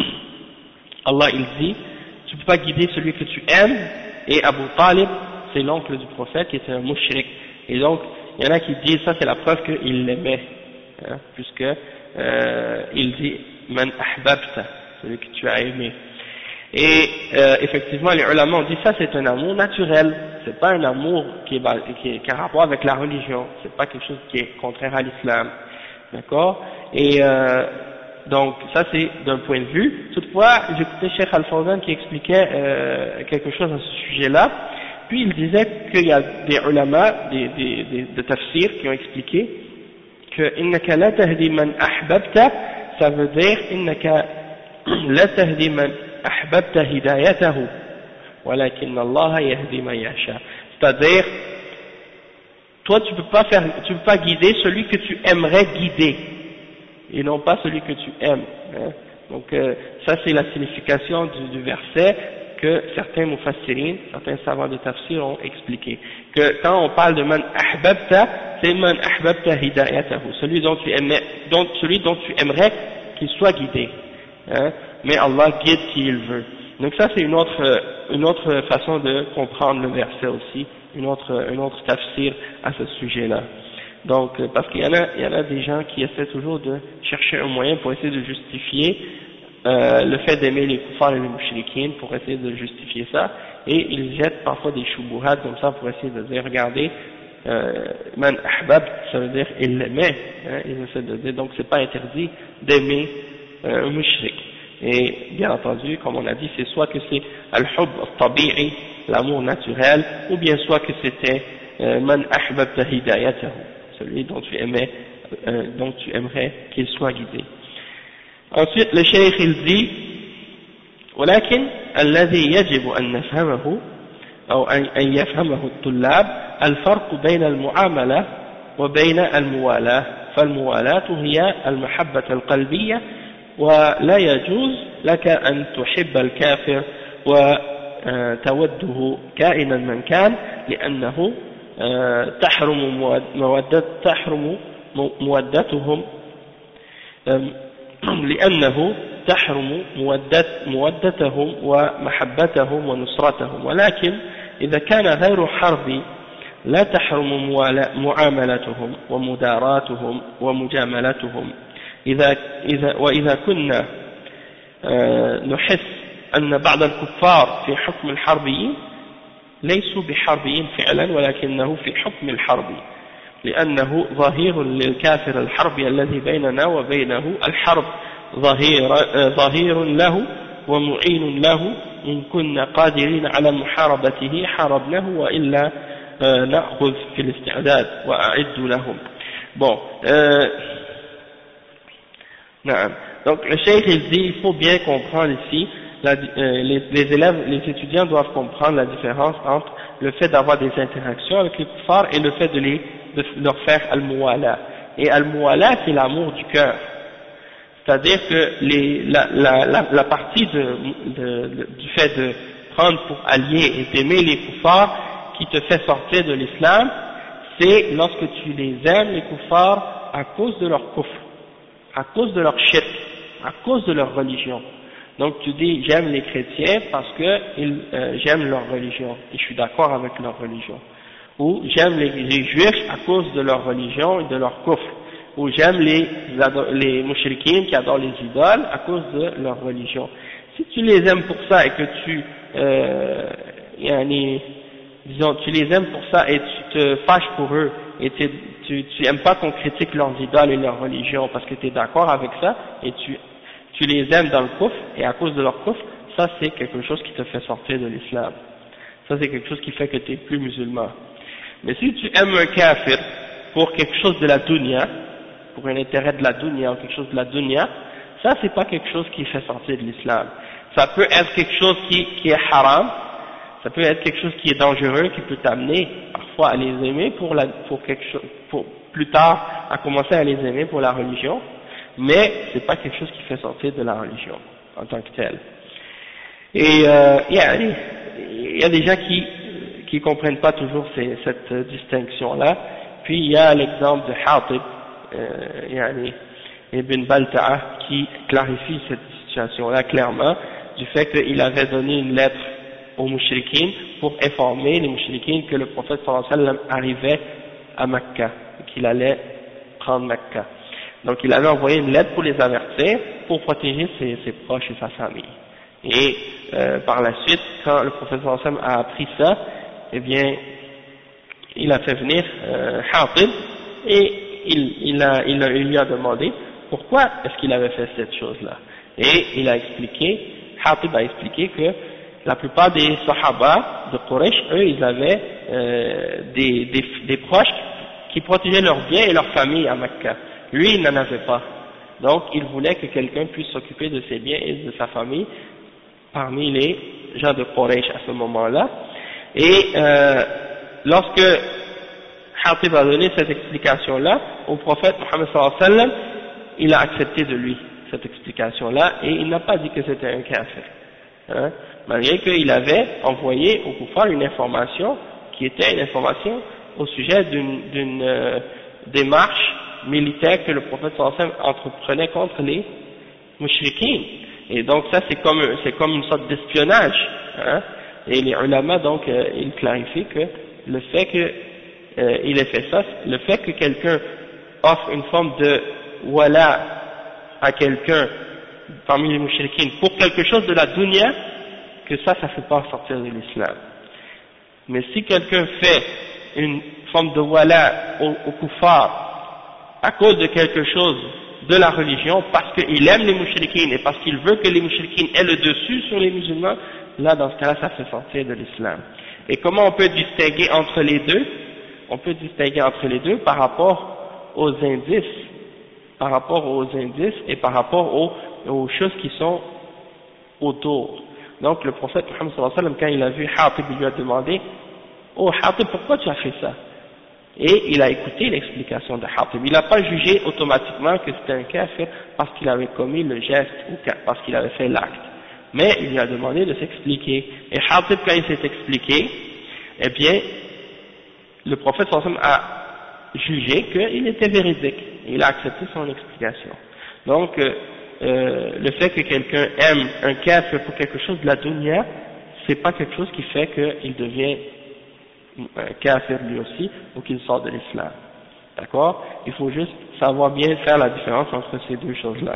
Allah il dit tu peux pas guider celui que tu aimes, et Abu Talib c'est l'oncle du prophète qui était un mushrik, et donc il y en a qui disent ça c'est la preuve qu'il l'aimait, hein, puisque il dit man ahbabta, celui que tu as aimé. Et effectivement, les ulama ont dit ça, c'est un amour naturel, c'est pas un amour qui a rapport avec la religion, c'est pas quelque chose qui est contraire à l'islam, d'accord? Et donc ça c'est d'un point de vue. Toutefois, j'écoutais Cheikh Al-Fawzan qui expliquait quelque chose à ce sujet-là, puis il disait qu'il y a des ulama, de tafsir qui ont expliqué que innaka la tahdi man ahbabta, ça veut dire innaka la tahdi man ahbabta hidayatahu walakin Allah yahdi man yasha, c'est-à-dire toi tu peux pas guider celui que tu aimerais guider et non pas celui que tu aimes, hein. Donc ça c'est la signification du verset que certains mufassirin, certains savants de tafsir ont expliqué, que quand on parle de man ahbabta, c'est man ahbabta hidayatahu, celui dont tu aimerais qu'il soit guidé, hein, mais Allah guide qui il veut. Donc ça c'est une autre façon de comprendre le verset aussi, une autre tafsir à ce sujet-là. Donc parce qu'il y en a des gens qui essaient toujours de chercher un moyen pour essayer de justifier le fait d'aimer les kuffars et les mushrikines, pour essayer de justifier ça, et ils jettent parfois des shubuhat comme ça pour essayer de dire regardez, man ahbab, ça veut dire il l'aimait, hein, ils essaient de dire donc c'est pas interdit d'aimer un mushrik. Et bien entendu, comme on a dit, c'est soit que c'est al-hub al-tabi'i, l'amour naturel, ou bien soit que c'était man ahbabta hidayatahu, celui dont tu aimerais qu'il soit guidé. Ensuite, le cheikh il dit ولكن الذي يجب أن نفهمه أو أن يفهمه الطلاب الفرق بين المعاملة وبين الموالاة، فالموالاة هي المحبة القلبية، ولا يجوز لك أن تحب الكافر وتوده كائنا من كان، لأنه تحرم مودتهم، لأنه تحرم مودتهم ومحبتهم ونصرتهم، ولكن إذا كان غير حرب لا تحرم معاملتهم ومداراتهم ومجاملتهم. وإذا كنا نحس أن بعض الكفار في حكم الحربيين ليسوا بحربيين فعلا، ولكنه في حكم الحرب، لأنه ظهير للكافر الحربي الذي بيننا وبينه الحرب، ظهير له ومعين له، إن كنا قادرين على محاربته حاربناه، وإلا نأخذ في الاستعداد وأعدوا لهم. Bon, donc le cheikh il dit, il faut bien comprendre ici, les étudiants doivent comprendre la différence entre le fait d'avoir des interactions avec les kuffars et le fait de leur faire al-muwala. Et al-muwala c'est l'amour du cœur, c'est-à-dire que la partie du fait de prendre pour allié et d'aimer les kuffars qui te fait sortir de l'islam, c'est lorsque tu les aimes, les kuffars, à cause de leur kufr, à cause de leur shirk, à cause de leur religion. Donc tu dis j'aime les chrétiens parce que j'aime leur religion et je suis d'accord avec leur religion, ou j'aime les juifs à cause de leur religion et de leur kufr, ou j'aime les mushrikines qui adorent les idoles à cause de leur religion. Si tu les aimes pour ça et que tu les aimes pour ça et tu te fâches pour eux et tu aimes pas qu'on critique leurs idoles et leur religion parce que tu es d'accord avec ça et tu les aimes dans le kufr et à cause de leur kufr, ça c'est quelque chose qui te fait sortir de l'islam. Ça c'est quelque chose qui fait que tu n'es plus musulman. Mais si tu aimes un kafir pour quelque chose de la dunya, pour un intérêt de la dunya ou quelque chose de la dunya, ça c'est pas quelque chose qui fait sortir de l'islam. Ça peut être quelque chose qui est haram, ça peut être quelque chose qui est dangereux, qui peut t'amener parfois à les aimer pour plus tard à commencer à les aimer pour la religion, mais c'est pas quelque chose qui fait sortir de la religion en tant que tel. Et il y a des gens qui comprennent pas toujours cette distinction-là. Puis il y a l'exemple de Hatib Ibn Balta'a qui clarifie cette situation-là clairement, du fait qu'il avait donné une lettre aux mouchrikines pour informer les mouchrikines que le prophète sallallahu alayhi wa sallam arrivait à Mecca, qu'il allait prendre Mecca. Donc il avait envoyé une lettre pour les avertir, pour protéger ses proches et sa famille. Et par la suite, quand le prophète sallallahu alayhi wa sallam a appris ça, eh bien, il a fait venir Hatib et il lui a demandé pourquoi est-ce qu'il avait fait cette chose-là. Et il a expliqué, Hatib a expliqué que la plupart des Sahaba de Quraysh, eux, ils avaient des proches qui protégeaient leurs biens et leur famille à Mecca. Lui, il n'en avait pas. Donc, il voulait que quelqu'un puisse s'occuper de ses biens et de sa famille parmi les gens de Quraysh à ce moment-là. Et lorsque Hatib a donné cette explication-là au prophète Mohammed sallallahu alayhi wa sallam, il a accepté de lui cette explication-là et il n'a pas dit que c'était un kafir. Hein, malgré qu'il avait envoyé au Koufar une information qui était une information au sujet d'une démarche militaire que le prophète sallallahu alayhi wa sallam entreprenait contre les mushrikines. Et donc ça c'est comme une sorte d'espionnage. Hein, et les ulama donc ils clarifient que le fait que il ait fait ça, le fait que quelqu'un offre une forme de wala à quelqu'un parmi les mushrikines pour quelque chose de la dunya, que ça fait pas sortir de l'islam. Mais si quelqu'un fait une forme de wala au kuffar à cause de quelque chose de la religion, parce qu'il aime les mushrikines et parce qu'il veut que les mushrikines aient le dessus sur les musulmans, là dans ce cas-là ça fait sortir de l'islam. Et comment on peut distinguer entre les deux? On peut distinguer entre les deux par rapport aux indices et par rapport aux choses qui sont autour. Donc le prophète Muhammad sallallahu alayhi wa sallam, quand il a vu Hatib, il lui a demandé: oh Hatib, pourquoi tu as fait ça? Et il a écouté l'explication de Hatib. Il n'a pas jugé automatiquement que c'était un kafir parce qu'il avait commis le geste ou parce qu'il avait fait l'acte. Mais il lui a demandé de s'expliquer. Et Hatib, quand il s'est expliqué, eh bien, le prophète sallallahu alayhi wa sallam a jugé qu'il était véridique. Il a accepté son explication. Donc, le fait que quelqu'un aime un kafir pour quelque chose de la dunya, c'est pas quelque chose qui fait qu'il devient un kafir lui aussi ou qu'il sort de l'islam. D'accord? Il faut juste savoir bien faire la différence entre ces deux choses-là.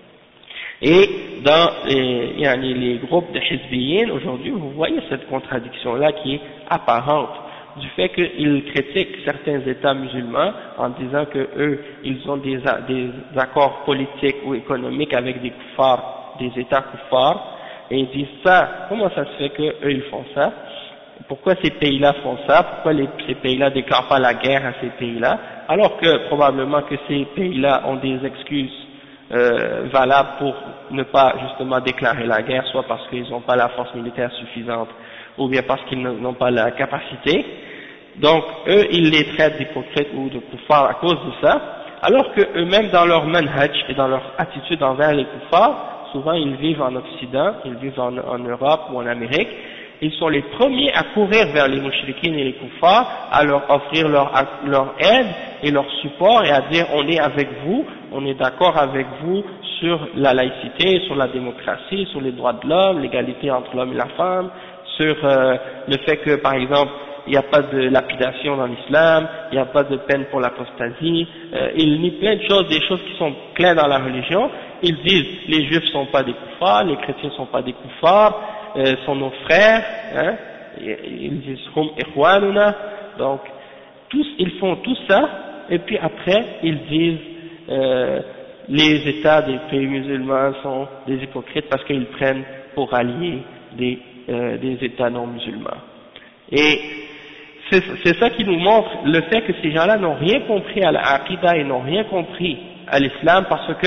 Et dans les groupes de Hizbiyin aujourd'hui, vous voyez cette contradiction-là qui est apparente, du fait qu'ils critiquent certains États musulmans en disant que eux, ils ont des accords politiques ou économiques avec des kuffars, des États kuffars, et ils disent ça, comment ça se fait que eux ils font ça? Pourquoi ces pays-là font ça? Pourquoi ces pays-là déclarent pas la guerre à ces pays-là? Alors que probablement que ces pays-là ont des excuses valables pour ne pas justement déclarer la guerre, soit parce qu'ils n'ont pas la force militaire suffisante, ou bien parce qu'ils n'ont pas la capacité. Donc eux, ils les traitent d'hypocrites ou de kuffars à cause de ça, alors que eux-mêmes dans leur manhaj et dans leur attitude envers les kuffars, souvent ils vivent en Occident, ils vivent en Europe ou en Amérique, ils sont les premiers à courir vers les mushrikines et les kuffars, à leur offrir leur aide et leur support et à dire on est avec vous, on est d'accord avec vous sur la laïcité, sur la démocratie, sur les droits de l'homme, l'égalité entre l'homme et la femme, sur le fait que par exemple il n'y a pas de lapidation dans l'islam, il n'y a pas de peine pour l'apostasie, il nie plein de choses, des choses qui sont claires dans la religion. Ils disent les juifs ne sont pas des kuffars, les chrétiens ne sont pas des kuffars, sont nos frères, hein, ils disent hum ikhwanuna, donc ils font tout ça, et puis après ils disent les États des pays musulmans sont des hypocrites parce qu'ils prennent pour alliés des États non musulmans. Et c'est ça qui nous montre le fait que ces gens-là n'ont rien compris à la Aqidah et n'ont rien compris à l'islam, parce que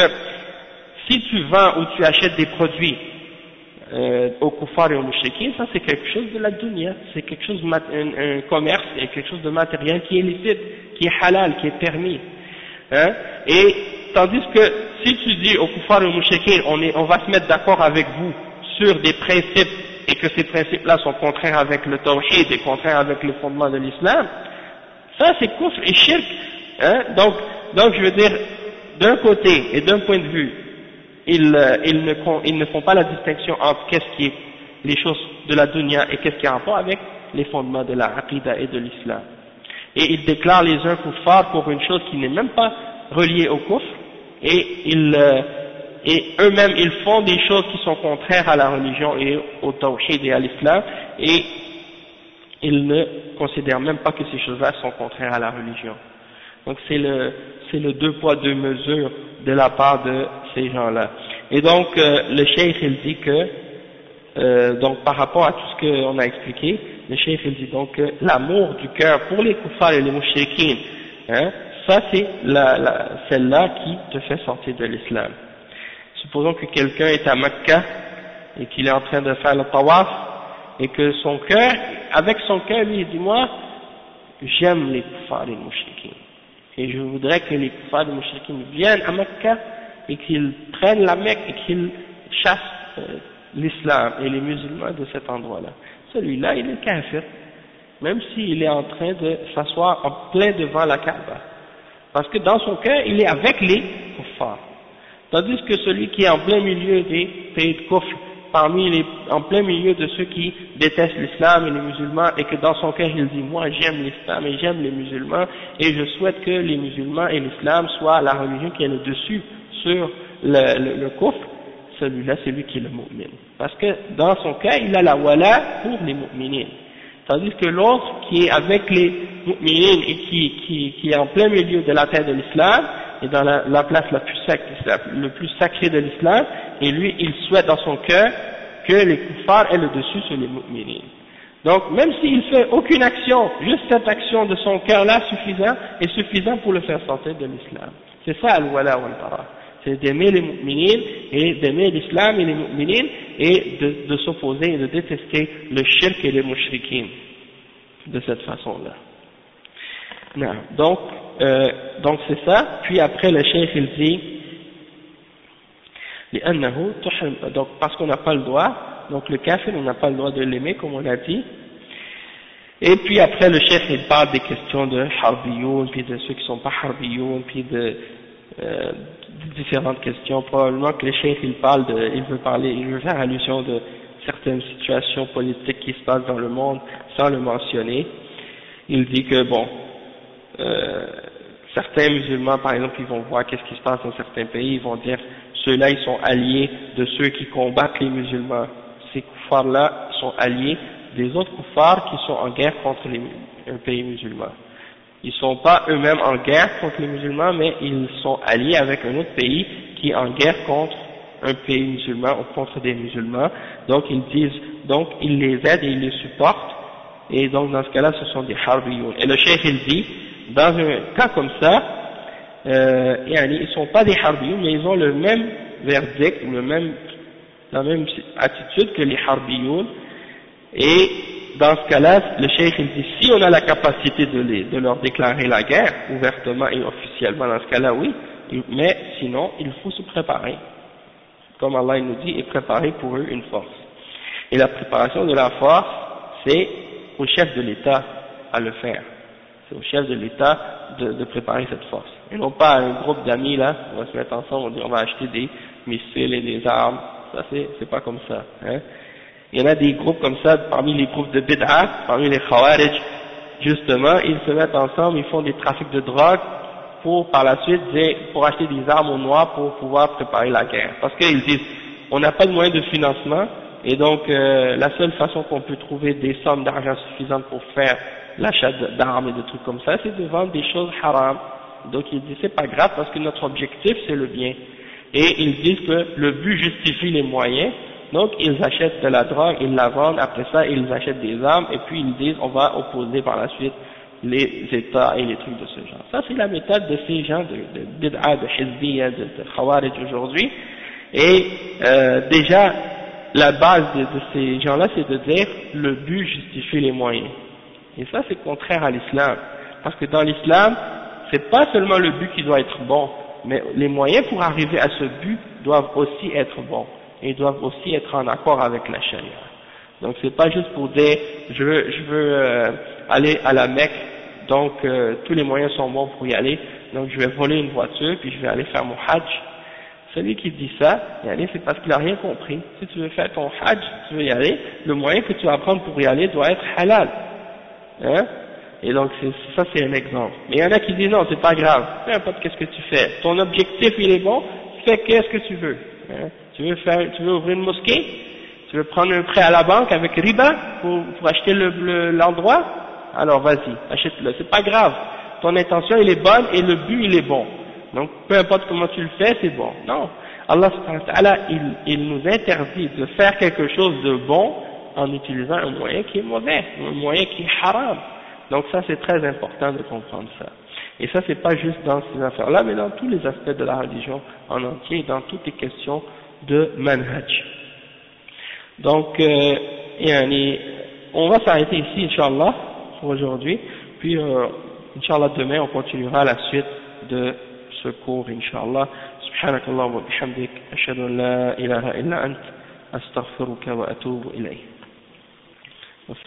si tu vends ou tu achètes des produits aux kuffars et aux mushrikines, ça c'est quelque chose de la dunya, c'est quelque chose un commerce et quelque chose de matériel qui est licite, qui est halal, qui est permis. Hein? Et tandis que si tu dis aux kuffars et aux mushrikines, on va se mettre d'accord avec vous sur des principes et que ces principes-là sont contraires avec le tawhid et contraires avec les fondements de l'islam, ça c'est kufr et shirk. Hein? Donc je veux dire, d'un côté et d'un point de vue, ils ne font pas la distinction entre qu'est-ce qui est les choses de la dunya et qu'est-ce qui a rapport avec les fondements de la aqidah et de l'islam. Et ils déclarent les uns kuffar pour une chose qui n'est même pas reliée au kufr, et et eux-mêmes ils font des choses qui sont contraires à la religion et au tawhid et à l'islam, et ils ne considèrent même pas que ces choses-là sont contraires à la religion. Donc c'est le deux poids deux mesures de la part de ces gens-là. Et donc le cheikh il dit que donc par rapport à tout ce qu'on a expliqué, le cheikh il dit donc que l'amour du cœur pour les kuffars et les mouchriquins, ça c'est celle-là qui te fait sortir de l'islam. Supposons que quelqu'un est à Mecca et qu'il est en train de faire le tawaf et que son cœur, avec son cœur, lui il dit moi j'aime les kuffars et les mouchriquins et je voudrais que les kuffars et les mouchriquins viennent à Mecca et qu'ils prennent la Mecque et qu'ils chassent l'islam et les musulmans de cet endroit-là. Celui-là il est kafir, même s'il est en train de s'asseoir en plein devant la Kaaba, parce que dans son cœur il est avec les kuffars. Tandis que celui qui est en plein milieu des pays de kufr, en plein milieu de ceux qui détestent l'islam et les musulmans, et que dans son cœur il dit moi j'aime l'islam et j'aime les musulmans et je souhaite que les musulmans et l'islam soient la religion qui est le dessus sur le kufr, celui-là c'est lui qui est le mu'min, parce que dans son cœur il a la wala pour les mu'minines. Tandis que l'autre qui est avec les mu'minines et qui est en plein milieu de la terre de l'islam et dans la place la plus le plus sacrée de l'islam, et lui il souhaite dans son cœur que les kuffars aient le dessus sur les mu'minines. Donc même s'il fait aucune action, juste cette action de son cœur là est suffisant pour le faire sortir de l'islam. C'est ça al-wala wal-bara, c'est d'aimer les mu'minines et d'aimer l'islam et les mu'minines et de s'opposer et de détester le shirk et les mouchriquins de cette façon-là. Non. Donc c'est ça. Puis après le cheikh il dit donc parce qu'on n'a pas le droit, donc le kafir on n'a pas le droit de l'aimer comme on a dit. Et puis après le cheikh il parle des questions de harbiyoun, puis de ceux qui sont pas harbiyoun, puis de différentes questions. Probablement que le cheikh il veut faire allusion de certaines situations politiques qui se passent dans le monde sans le mentionner. Il dit que bon, certains musulmans par exemple ils vont voir qu'est-ce qui se passe dans certains pays, ils vont dire ceux-là ils sont alliés de ceux qui combattent les musulmans, ces kuffars-là sont alliés des autres kuffars qui sont en guerre contre un pays musulman. Ils sont pas eux-mêmes en guerre contre les musulmans, mais ils sont alliés avec un autre pays qui est en guerre contre un pays musulman ou contre des musulmans. Donc ils les aident et ils les supportent, et donc dans ce cas-là ce sont des harbiyoun. Et le cheikh il dit, dans un cas comme ça, ils sont pas des harbiyoun, mais ils ont le même verdict, la même attitude que les harbiyoun, et dans ce cas-là, le cheikh il dit, si on a la capacité de leur déclarer la guerre, ouvertement et officiellement, dans ce cas-là, oui, mais sinon, il faut se préparer. Comme Allah il nous dit, et préparer pour eux une force. Et la préparation de la force, c'est au chef de l'État à le faire. C'est au chef de l'État de préparer cette force. Et non pas un groupe d'amis là, on va se mettre ensemble, on dit on va acheter des missiles et des armes. Ça c'est pas comme ça, hein. Il y en a des groupes comme ça, parmi les groupes de bid'ah, parmi les khawarij, justement, ils se mettent ensemble, ils font des trafics de drogue pour par la suite pour acheter des armes au noir pour pouvoir préparer la guerre. Parce qu'ils disent, on n'a pas de moyens de financement, et donc la seule façon qu'on peut trouver des sommes d'argent suffisantes pour faire l'achat d'armes et de trucs comme ça, c'est de vendre des choses haram. Donc ils disent, c'est pas grave parce que notre objectif c'est le bien. Et ils disent que le but justifie les moyens. Donc ils achètent de la drogue, ils la vendent, après ça ils achètent des armes, et puis ils disent on va opposer par la suite les États et les trucs de ce genre. Ça c'est la méthode de ces gens de bid'a, de hizbiyya, de khawarij aujourd'hui. Et déjà la base de ces gens-là c'est de dire le but justifie les moyens. Et ça c'est contraire à l'islam, parce que dans l'islam c'est pas seulement le but qui doit être bon, mais les moyens pour arriver à ce but doivent aussi être bons. Et doivent aussi être en accord avec la charia. Donc c'est pas juste pour dire je veux aller à la Mecque, donc tous les moyens sont bons pour y aller, donc je vais voler une voiture puis je vais aller faire mon hajj. Celui qui dit ça, c'est parce qu'il n'a rien compris. Si tu veux faire ton hajj, tu veux y aller, le moyen que tu vas prendre pour y aller doit être halal. Hein? Et donc ça c'est un exemple. Mais il y en a qui disent non, c'est pas grave, peu importe qu'est-ce que tu fais, ton objectif il est bon, fais qu'est-ce que tu veux. Hein. Tu veux ouvrir une mosquée? Tu veux prendre un prêt à la banque avec riba pour acheter l'endroit? Alors vas-y, achète-le. C'est pas grave. Ton intention, elle est bonne et le but, il est bon. Donc, peu importe comment tu le fais, c'est bon. Non. Allah subhanahu wa ta'ala, il nous interdit de faire quelque chose de bon en utilisant un moyen qui est mauvais, un moyen qui est haram. Donc ça, c'est très important de comprendre ça. Et ça, c'est pas juste dans ces affaires-là, mais dans tous les aspects de la religion en entier, dans toutes les questions de manhaj. Donc, on va s'arrêter ici, Inch'Allah, pour aujourd'hui. Puis, Inch'Allah, demain, on continuera la suite de ce cours, Inch'Allah. Subhanakallah wa bihamdik, ashhadu an la ilaha illa ant, astaghfiruka wa atubu ilayk.